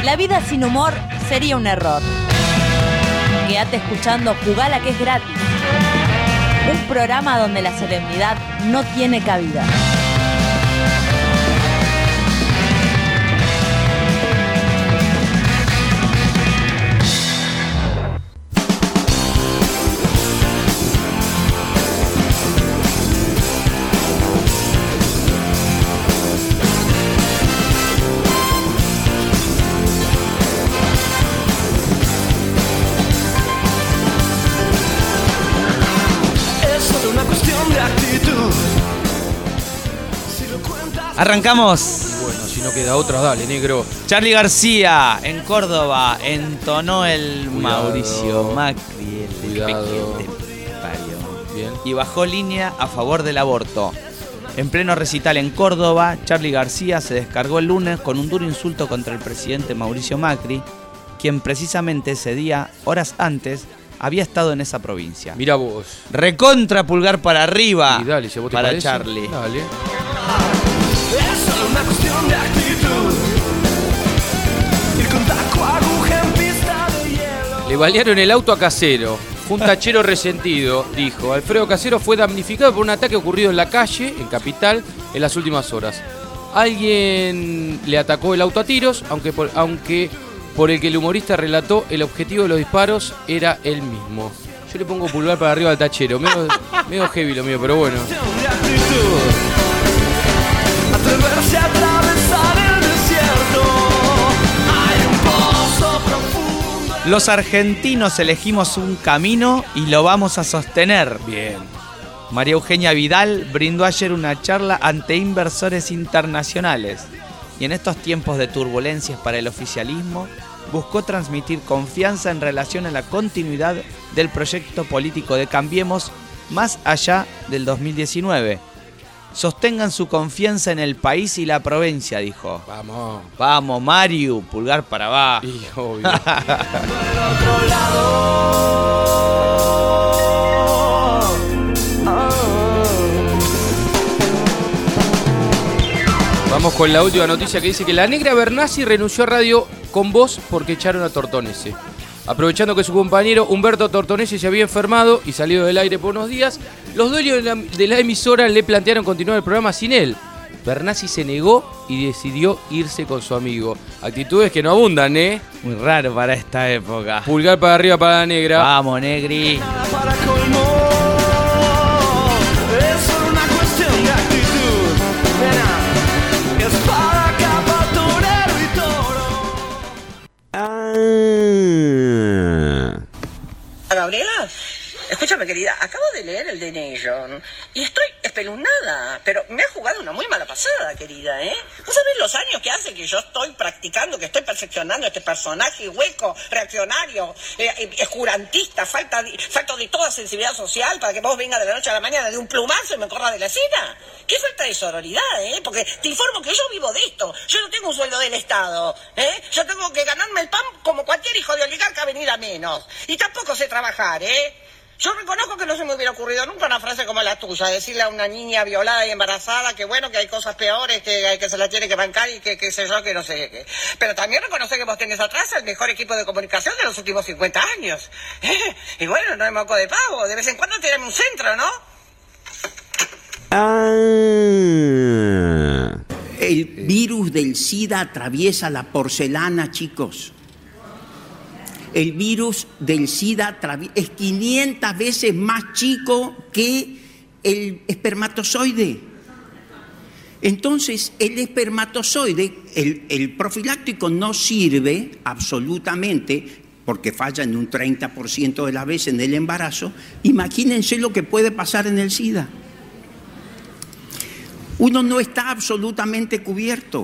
La vida sin humor sería un error. Quédate escuchando Jugala que es gratis. Un programa donde la solemnidad no tiene cabida. Arrancamos. Bueno, si no queda otra, dale, negro. Charly García en Córdoba entonó el Cuidado. Mauricio Macri, el Cuidado. pario. Bien. Y bajó línea a favor del aborto. En pleno recital en Córdoba, Charly García se descargó el lunes con un duro insulto contra el presidente Mauricio Macri, quien precisamente ese día, horas antes, había estado en esa provincia. Mira vos. Recontra pulgar para arriba Y dale, si a vos te para parece. Charly. Dale. Es solo una cuestión de actitud. Ir con taco, aguja en pista de hielo. Le balearon el auto a Casero. Fue un tachero resentido, dijo. Alfredo Casero fue damnificado por un ataque ocurrido en la calle, en Capital, en las últimas horas. Alguien le atacó el auto a tiros, aunque por el que el humorista relató, el objetivo de los disparos era el mismo. Yo le pongo pulgar para arriba al tachero. Medio heavy lo mío, pero bueno. De actitud. Atreverse a atravesar el desierto. Hay un pozo profundo. Los argentinos elegimos un camino y lo vamos a sostener. Bien. María Eugenia Vidal brindó ayer una charla ante inversores internacionales y en estos tiempos de turbulencias para el oficialismo buscó transmitir confianza en relación a la continuidad del proyecto político de Cambiemos más allá del 2019. Sostengan su confianza en el país y la provincia, dijo. Vamos. Vamos, Mario, pulgar para abajo. Y obvio. Otro lado. Vamos con la última noticia que dice que la negra Bernasi renunció a Radio Con Voz porque echaron a Tortonese. Aprovechando que su compañero Humberto Tortonese se había enfermado y salido del aire por unos días, los dueños de la emisora le plantearon continuar el programa sin él. Bernasi se negó y decidió irse con su amigo. Actitudes que no abundan, ¿eh? Muy raro para esta época. Pulgar para arriba para la negra. Vamos, negri. Para colmo. Es solo una cuestión de actitud. Verá, es para capa, torero y toro. Gabriela, escúchame querida, acabo de leer el de Nation y estoy espeluznada, pero me ha jugado una muy mala pasada, querida, ¿eh? ¿Vos sabés los años que hace que yo estoy practicando, que estoy perfeccionando este personaje hueco, reaccionario, escurantista, falto de toda sensibilidad social para que vos vengas de la noche a la mañana de un plumazo y me corras de la escena? ¿Qué falta de sororidad, eh? Porque te informo que yo vivo de esto, yo no tengo un sueldo del Estado, ¿eh? Yo tengo que ganarme el pan como cualquier hijo de oligarca venir a menos, y tampoco sé trabajar, ¿eh? Yo reconozco que no se me hubiera ocurrido nunca una frase como la tuya, decirle a una niña violada y embarazada que bueno, que hay cosas peores, que se la tiene que bancar y que sé yo, que no sé qué. Pero también reconocer que vos tenés atrás el mejor equipo de comunicación de los últimos 50 años. Y bueno, no es moco de pavo, de vez en cuando tirame un centro, ¿no? El virus del SIDA atraviesa la porcelana, chicos. El virus del SIDA es 500 veces más chico que el espermatozoide. Entonces, el espermatozoide, el profiláctico no sirve absolutamente porque falla en un 30% de las veces en el embarazo. Imagínense lo que puede pasar en el SIDA. Uno no está absolutamente cubierto.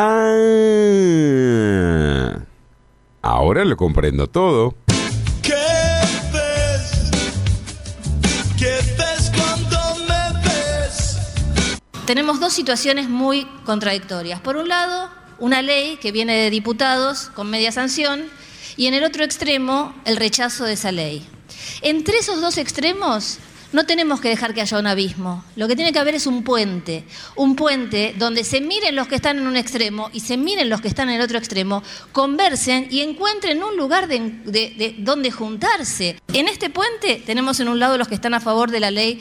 Ahora lo comprendo todo. ¿Qué ves? ¿Qué ves cuando me ves? Tenemos dos situaciones muy contradictorias. Por un lado, una ley que viene de diputados con media sanción y en el otro extremo, el rechazo de esa ley. Entre esos dos extremos no tenemos que dejar que haya un abismo. Lo que tiene que haber es un puente donde se miren los que están en un extremo y se miren los que están en el otro extremo, conversen y encuentren un lugar de donde juntarse. En este puente tenemos en un lado los que están a favor de la ley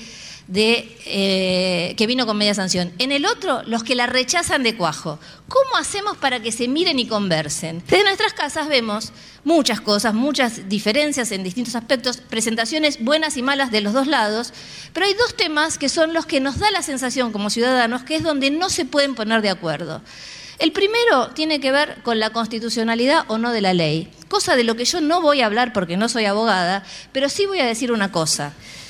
que vino con media sanción. En el otro, los que la rechazan de cuajo. ¿Cómo hacemos para que se miren y conversen? Desde nuestras casas vemos muchas cosas, muchas diferencias en distintos aspectos, presentaciones buenas y malas de los dos lados, pero hay dos temas que son los que nos da la sensación como ciudadanos que es donde no se pueden poner de acuerdo. El primero tiene que ver con la constitucionalidad o no de la ley, cosa de lo que yo no voy a hablar porque no soy abogada, pero sí voy a decir una cosa.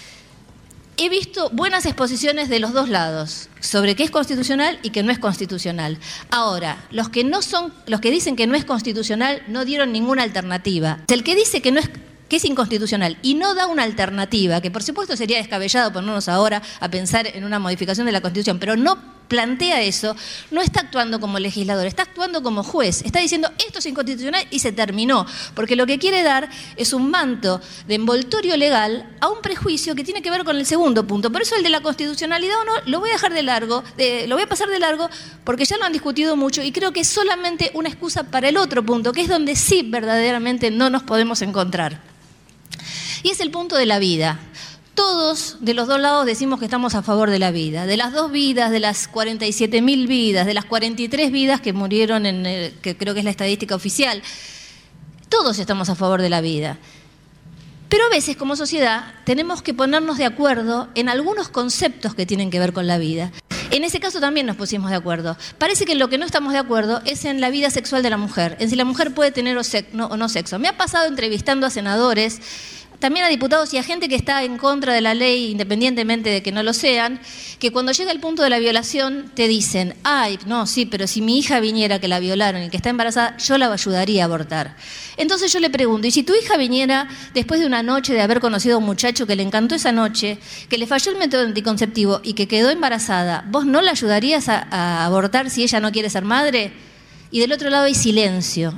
He visto buenas exposiciones de los dos lados sobre qué es constitucional y qué no es constitucional. Ahora, los que dicen que no es constitucional no dieron ninguna alternativa. El que dice que es inconstitucional y no da una alternativa, que por supuesto sería descabellado ponernos ahora a pensar en una modificación de la Constitución, pero no plantea eso, no está actuando como legislador, está actuando como juez, está diciendo esto es inconstitucional y se terminó, porque lo que quiere dar es un manto de envoltorio legal a un prejuicio que tiene que ver con el segundo punto. Por eso el de la constitucionalidad o no, lo voy a dejar lo voy a pasar de largo porque ya lo han discutido mucho y creo que es solamente una excusa para el otro punto, que es donde sí verdaderamente no nos podemos encontrar. Y es el punto de la vida. Todos de los dos lados decimos que estamos a favor de la vida, de las 2 vidas, de las 47.000 vidas, de las 43 vidas que murieron que creo que es la estadística oficial. Todos estamos a favor de la vida. Pero a veces como sociedad tenemos que ponernos de acuerdo en algunos conceptos que tienen que ver con la vida. En ese caso también nos pusimos de acuerdo. Parece que en lo que no estamos de acuerdo es en la vida sexual de la mujer, en si la mujer puede tener o no sexo. Me ha pasado entrevistando a senadores, también a diputados y a gente que está en contra de la ley, independientemente de que no lo sean, que cuando llega el punto de la violación te dicen, ay, no, sí, pero si mi hija viniera que la violaron y que está embarazada, yo la ayudaría a abortar. Entonces yo le pregunto, ¿y si tu hija viniera después de una noche de haber conocido a un muchacho que le encantó esa noche, que le falló el método anticonceptivo y que quedó embarazada, ¿vos no la ayudarías a abortar si ella no quiere ser madre? Y del otro lado hay silencio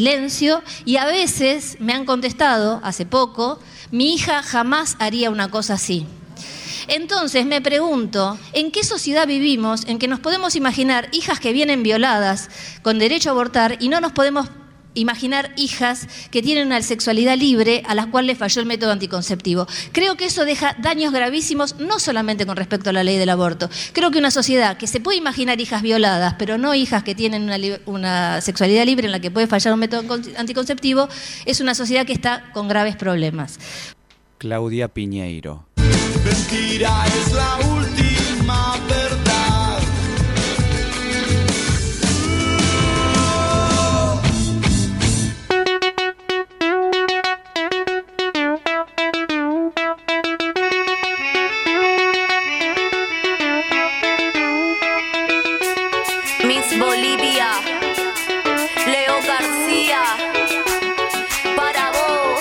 y a veces me han contestado, hace poco, mi hija jamás haría una cosa así. Entonces me pregunto, ¿en qué sociedad vivimos en que nos podemos imaginar hijas que vienen violadas con derecho a abortar y no nos podemos imaginar hijas que tienen una sexualidad libre a las cuales falló el método anticonceptivo? Creo que eso deja daños gravísimos, no solamente con respecto a la ley del aborto. Creo que una sociedad que se puede imaginar hijas violadas, pero no hijas que tienen una sexualidad libre en la que puede fallar un método anticonceptivo, es una sociedad que está con graves problemas. Claudia Piñeiro. Mentira es la última verdad. Miss Bolivia, Leo García, para vos,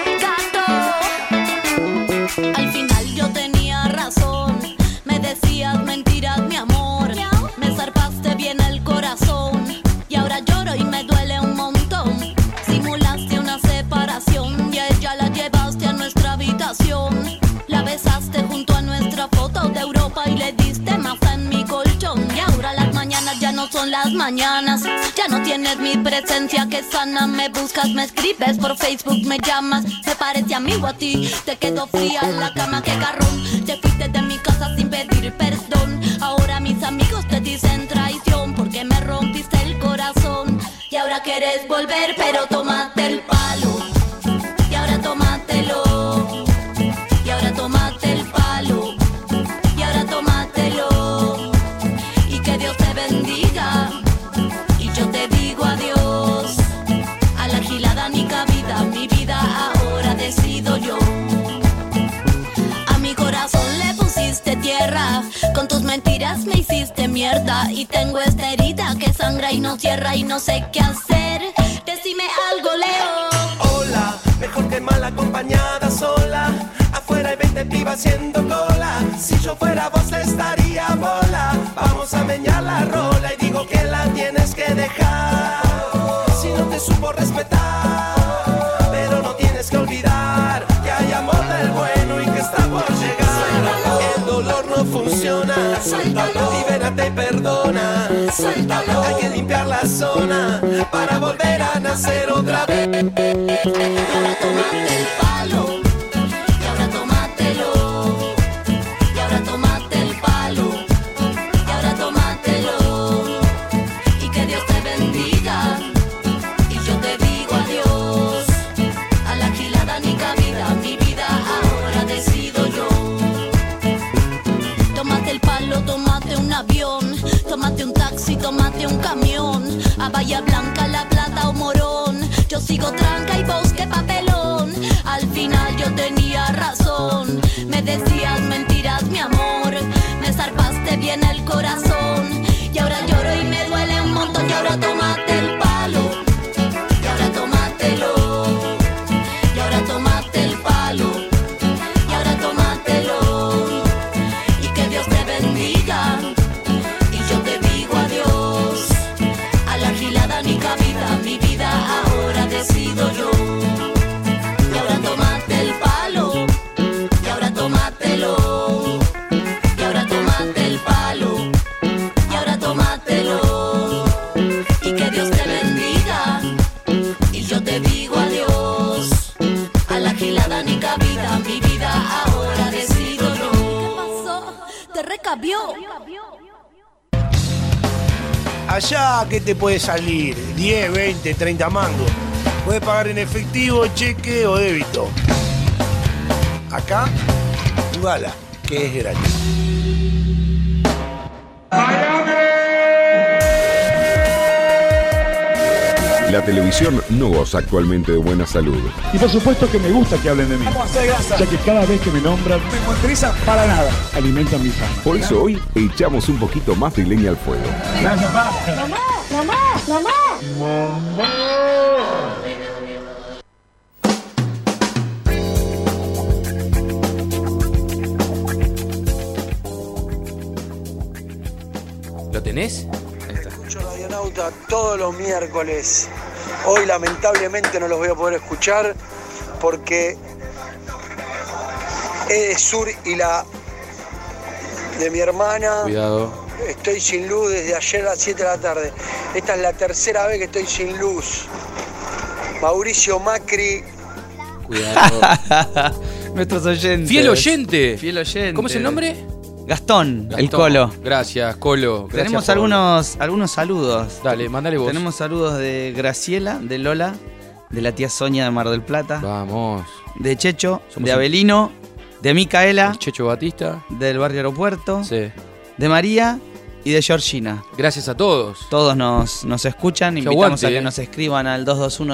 gato. Al final yo tenía razón, me decías mentiras, mi amor. Me zarpaste bien el corazón y ahora lloro y me duele un montón. Simulaste una separación y a ella la llevaste a nuestra habitación. La besaste junto a nuestra foto de Europa y le diste masa en mi colchón. Y ahora las mañanas ya no son las mañanas, ya no tienes mi presencia que sana. Me buscas, me escribes por Facebook, me llamas. Me parece amigo a ti, te quedó fría en la cama, qué garrón. Te fuiste de mi casa sin pedir perdón. Ahora mis amigos te dicen traición porque me rompiste el corazón. Y ahora quieres volver pero tómate el palo. Y ahora tómatelo. Y ahora tómate el palo. Y ahora tómatelo. Y que Dios te bendiga. Y yo te digo adiós. A la gilada ni cabida. Mi vida ahora decido yo. A mi corazón le pusiste tierra. Con tus mentiras me hiciste mierda. Y tengo esta herida que sangra y no cierra. Y no sé qué hacer. Decime algo, Leo. Hola, mejor que mal acompañada sola. Afuera hay 20 pibas haciendo cola. Si yo fuera vos le estaría bola. Vamos a meñar la rola y digo que la tienes que dejar. Si no te supo respetar, pero no tienes que olvidar que hay amor del bueno y que está por llegar. suéltalo. Libérate y perdona, suéltalo. Hay que limpiar la zona para volver a nacer otra vez. Y ahora tómate el palo, y ahora tómatelo, y ahora tómate el palo, y ahora tómatelo, y que Dios te bendiga, y yo te digo adiós, a la gilada ni cabida, mi vida ahora decido yo. Tómate el palo, tómate un avión, tómate un taxi, tómate un camión, a Bahía Blanca, La Plata o Morón, yo sigo tranca y vos qué papelón. Al final yo tenía razón, me decías mentiras mi amor, me zarpaste bien el corazón, y ahora lloro y me duele un montón, y ahora tómate el palo, y ahora tómatelo, y ahora tómate el palo, y ahora tómatelo, y que Dios te bendiga, y yo te digo adiós, a la gilada ni cabida, mi vida ahora decido yo. Y ahora tómate el palo, y ahora tómatelo, y ahora tómate el palo, y ahora tómatelo, y que Dios te bendiga, y yo te digo adiós, a la gilada ni cabida, mi vida ahora decido yo. ¿Qué pasó? Te recabió. Allá, ¿qué te puede salir? 10, 20, 30 mangos. Puedes pagar en efectivo, cheque o débito. Acá, Jugala, que es gratis. La televisión no goza actualmente de buena salud. Y por supuesto que me gusta que hablen de mí, ya que cada vez que me nombran, me monetiza para nada. Alimentan mi fama. Por eso hoy echamos un poquito más de leña al fuego. Gracias, papá. Mamá, mamá, mamá. ¿Lo tenés? Escucho Radionauta todos los miércoles. Hoy lamentablemente no los voy a poder escuchar porque Edesur y la de mi hermana. Cuidado. Estoy sin luz desde ayer a las 7 de la tarde. Esta es la tercera vez que estoy sin luz. Mauricio Macri. Cuidado. Nuestros oyentes. Fiel oyente. Fiel oyente. ¿Cómo es el nombre? Gastón, el Gastón. Colo. Gracias, Colo. Gracias Tenemos por- algunos saludos. Dale, mandale vos. Tenemos saludos de Graciela, de Lola, de la tía Sonia de Mar del Plata. Vamos. De Checho, Somos de un- Abelino, de Micaela, Checho Batista. del barrio Aeropuerto, Sí. de María y de Georgina. Gracias a todos. Todos nos escuchan. Que Invitamos aguante, a que nos escriban al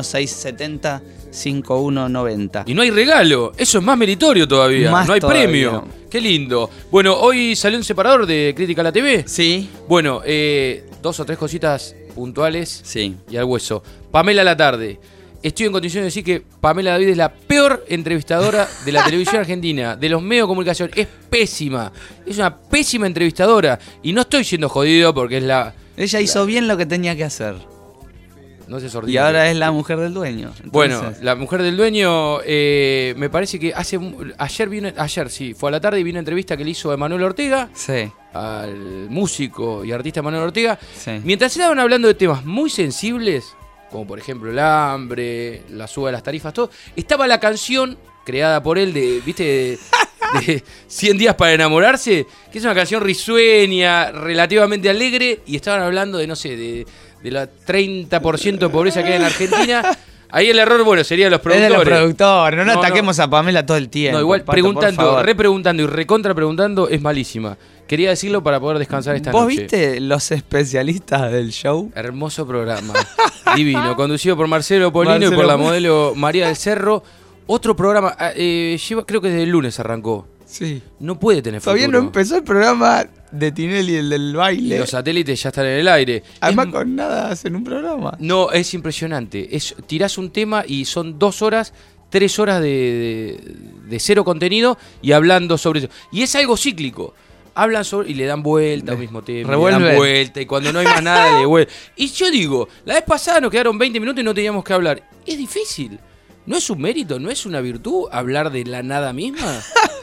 221-670-5190. Y no hay regalo, eso es más meritorio todavía. Más no hay todavía. premio. Qué lindo. Bueno, hoy salió un separador de Crítica a la TV. Sí. Bueno, 2 o 3 cositas puntuales. Sí. Y al hueso. Pamela Latarde. Estoy en condiciones de decir que Pamela David es la peor entrevistadora de la televisión argentina, de los medios de comunicación. Es pésima. Es una pésima entrevistadora. Y no estoy siendo jodido porque es la... Ella hizo bien lo que tenía que hacer. No se sordina. Y ahora es la mujer del dueño. Entonces, Bueno, la mujer del dueño, me parece que ayer fue a la tarde y vino una entrevista que le hizo a Emanuel Ortega, sí, al músico y artista Emanuel Ortega. sí. Mientras estaban hablando de temas muy sensibles, como por ejemplo el hambre, la suba de las tarifas, todo, estaba la canción creada por él de 100 días para enamorarse, que es una canción risueña, relativamente alegre, y estaban hablando de, no sé, de la 30% de pobreza que hay en Argentina. Ahí el error, bueno, sería de los Es productores. de los productores, no ataquemos a Pamela todo el tiempo. No, igual Pato, preguntando, repreguntando y recontra preguntando es malísima. Quería decirlo para poder descansar esta ¿Vos noche. viste los especialistas del show? Hermoso programa. Divino. Conducido por Marcelo Polino y Marcelo por la Polino. modelo María del Cerro. Otro programa. Creo que desde el lunes arrancó. Sí. No puede tener Todavía futuro. no empezó el programa de Tinelli, el del Y baile. los satélites ya están en el aire. Además, con nada hacen un programa. No, es impresionante. Tirás un tema y son 2 horas, 3 horas de cero contenido y hablando sobre eso. Y es algo cíclico. Hablan sobre y le dan vuelta al mismo tema. Le Revuelven. dan vuelta y cuando no hay más nada le vuelta. Y yo digo, la vez pasada nos quedaron 20 minutos y no teníamos que hablar. Es difícil. ¿No es un mérito? ¿No es una virtud hablar de la nada misma?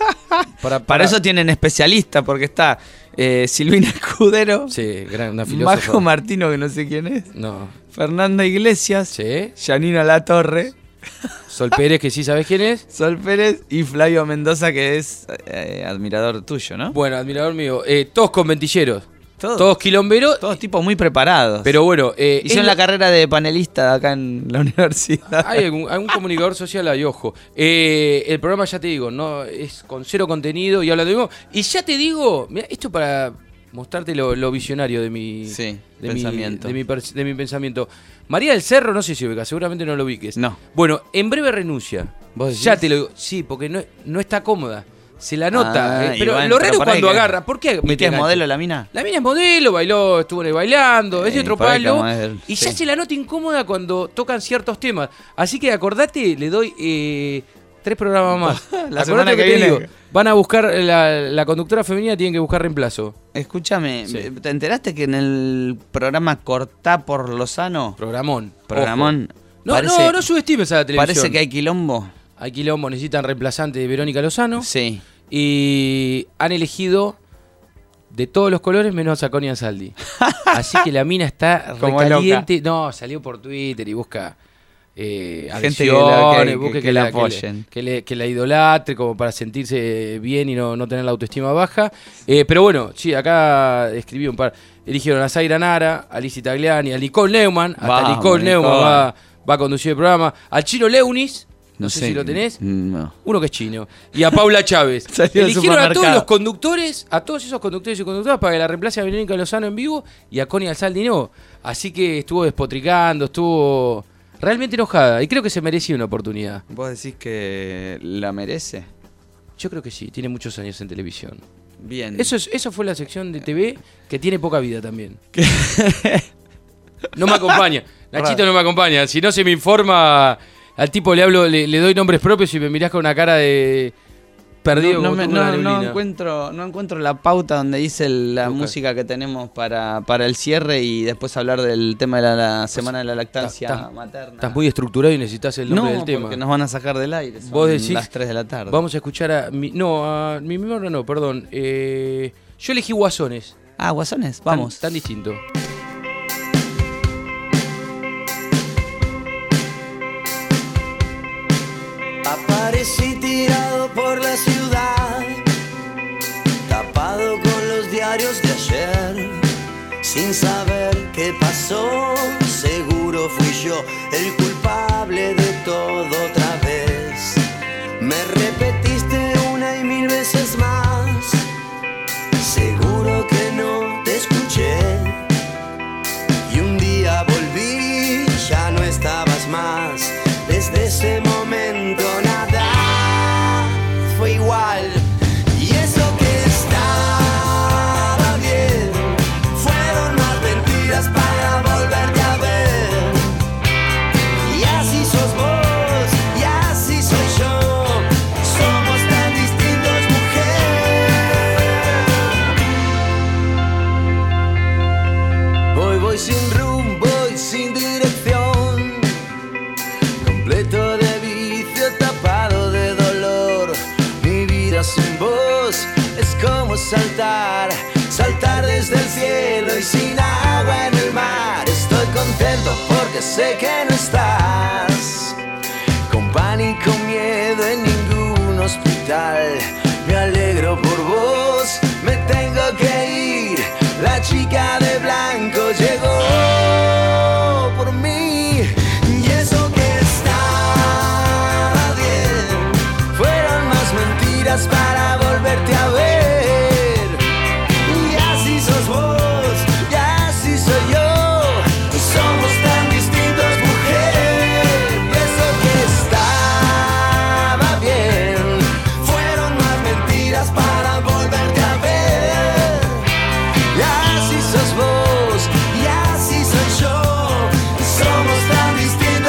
Para eso tienen especialistas, porque está Silvina Escudero, sí, una filósofa. Majo Martino, que no sé quién es, No. Fernanda Iglesias, Sí. Janina Latorre, Sol Pérez, que sí sabes quién es. Sol Pérez y Flavio Mendoza, que es admirador tuyo, ¿no? Bueno, admirador mío. Todos conventilleros. Todos. Todos quilomberos. Todos tipos muy preparados. Pero bueno. Hicieron la carrera de panelista acá en la universidad. Hay algún comunicador social ahí, ojo. El programa, ya te digo, no es con cero contenido y habla de mismo. Y ya te digo, mira, esto para mostrarte lo visionario de mi pensamiento. De mi pensamiento. María del Cerro, no sé si ubicas, seguramente no lo ubiques. No. Bueno, en breve renuncia. ¿Vos decís? Ya te lo digo. Sí, porque no está cómoda. Se la nota. Pero bueno, lo raro es cuando que agarra. ¿Por qué? ¿Y qué es modelo la mina? La mina es modelo, bailó, estuvo en el bailando, es de otro por ahí palo. que Y ya se la nota incómoda cuando tocan ciertos temas. Así que acordate, le doy 3 programas más. La semana que te viene. digo, van a buscar, la conductora femenina tienen que buscar reemplazo. Escúchame, Sí. ¿te enteraste que en el programa Cortá por Lozano? Programón. No subestimes a la televisión. Parece que hay quilombo. Hay quilombo, necesitan reemplazante de Verónica Lozano. Sí. Y han elegido de todos los colores menos a Connie Ansaldi. Así que la mina está Como recaliente. No, salió por Twitter y busca gente adhesiones, busca que la apoyen. que la idolatre como para sentirse bien y no tener la autoestima baja. Pero bueno, sí, acá escribí un par. Eligieron a Zaira Nara, a Lizzie Tagliani, a Nicole Neumann. Hasta Vamos, Nicole Neumann Nicole. va a conducir el programa. Al Chino Leunis. No sé si lo tenés. No. Uno que es chino. Y a Paula Chávez. Salió del Eligieron a todos supermercado. los conductores, a todos esos conductores y conductoras para que la reemplace a Verónica Lozano en vivo y a Connie Ansaldi no. Así que estuvo despotricando, estuvo realmente enojada. Y creo que se merecía una oportunidad. ¿Vos decís que la merece? Yo creo que sí, tiene muchos años en televisión. Bien. Eso fue la sección de TV que tiene poca vida también. No me acompaña. Nachito no me acompaña. Si no se me informa, al tipo le hablo, le doy nombres propios y me mirás con una cara de perdido. No, como una neblina. no encuentro la pauta donde dice la música que tenemos para el cierre y después hablar del tema de la semana de la lactancia materna. Estás muy estructurado y necesitas el nombre del tema. Porque nos van a sacar del aire. Son Vos decís, las 3 de la tarde. Vamos a escuchar a mi memoria no, perdón. Yo elegí Guasones. Ah, Guasones, vamos. Tan distinto. Aparecí tirado por la ciudad, tapado con los diarios de ayer, sin saber qué pasó. Seguro fui yo el culpable de todo otra vez. Me repetiste una y mil veces más, seguro que no te escuché. Y un día volví, ya no estabas más. Desde ese momento nada fue igual. Y eso que estaba bien fueron más mentiras para volverte a ver. Y así sos vos, y así soy yo. Somos tan distintos, mujer. Voy sin rumbo y sin dirección, completo de vicio, tapado de dolor. Mi vida sin vos es como saltar desde el cielo y sin agua en el mar. Estoy contento porque sé que no estás, con pánico, miedo en ningún hospital. Me alegro por vos, me tengo que ir. La chica de blanco llegó por mí. Y eso que estaba bien fueron más mentiras para volverte a ver. Y así sos vos, y así soy yo. Somos tan distintos, mujer. Y eso que estaba bien fueron más mentiras para volverte a ver. Y así sos vos, y así soy yo. Somos tan distintos,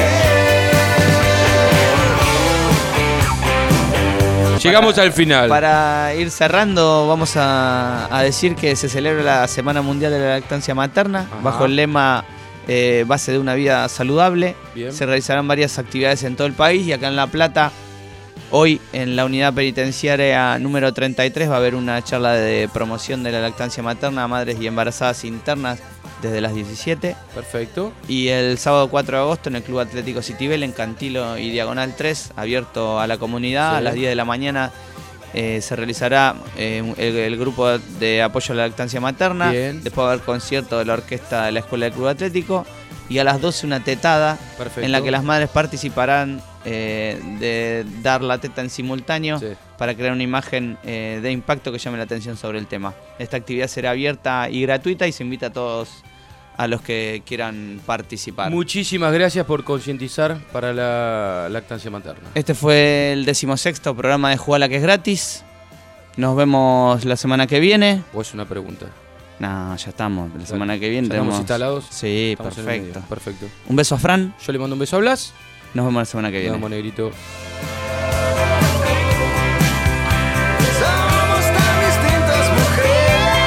mujer. Llegamos al final. Para ir cerrando, vamos a decir que se celebra la Semana Mundial de la Lactancia Materna, bajo el lema Base de una vida saludable. Bien. Se realizarán varias actividades en todo el país y acá en La Plata Hoy en la unidad penitenciaria número 33 va a haber una charla de promoción de la lactancia materna a madres y embarazadas internas desde las 17. Perfecto. Y el sábado 4 de agosto en el Club Atlético Citibel, en Cantilo y Diagonal 3, abierto a la comunidad, a las 10 de la mañana. Se realizará el grupo de apoyo a la lactancia materna. Bien. Después va a haber concierto de la orquesta de la Escuela del Club Atlético. Y a las 12 una tetada. Perfecto. En la que las madres participarán de dar la teta en simultáneo, para crear una imagen de impacto que llame la atención sobre el tema. Esta actividad será abierta y gratuita y se invita a todos a los que quieran participar. Muchísimas gracias por concientizar para la lactancia materna. Este fue el 16º programa de Jugala, que es gratis. Nos vemos la semana que viene. ¿O es una pregunta? No, ya estamos. La semana que viene ¿ya tenemos... estamos instalados? Sí, Estamos perfecto. Perfecto. Un beso a Fran. Yo le mando un beso a Blas. Nos vemos la semana que viene. Nos vemos, negrito. Somos tan distintas, mujer.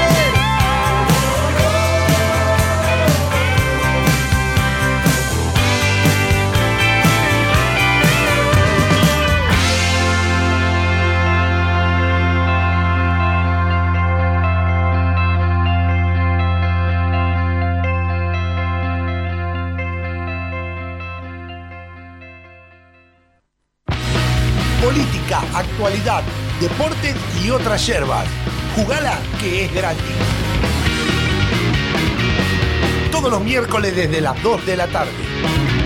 Política, actualidad, deporte y otras yerbas. Jugala, que es gratis. Todos los miércoles desde las 2 de la tarde.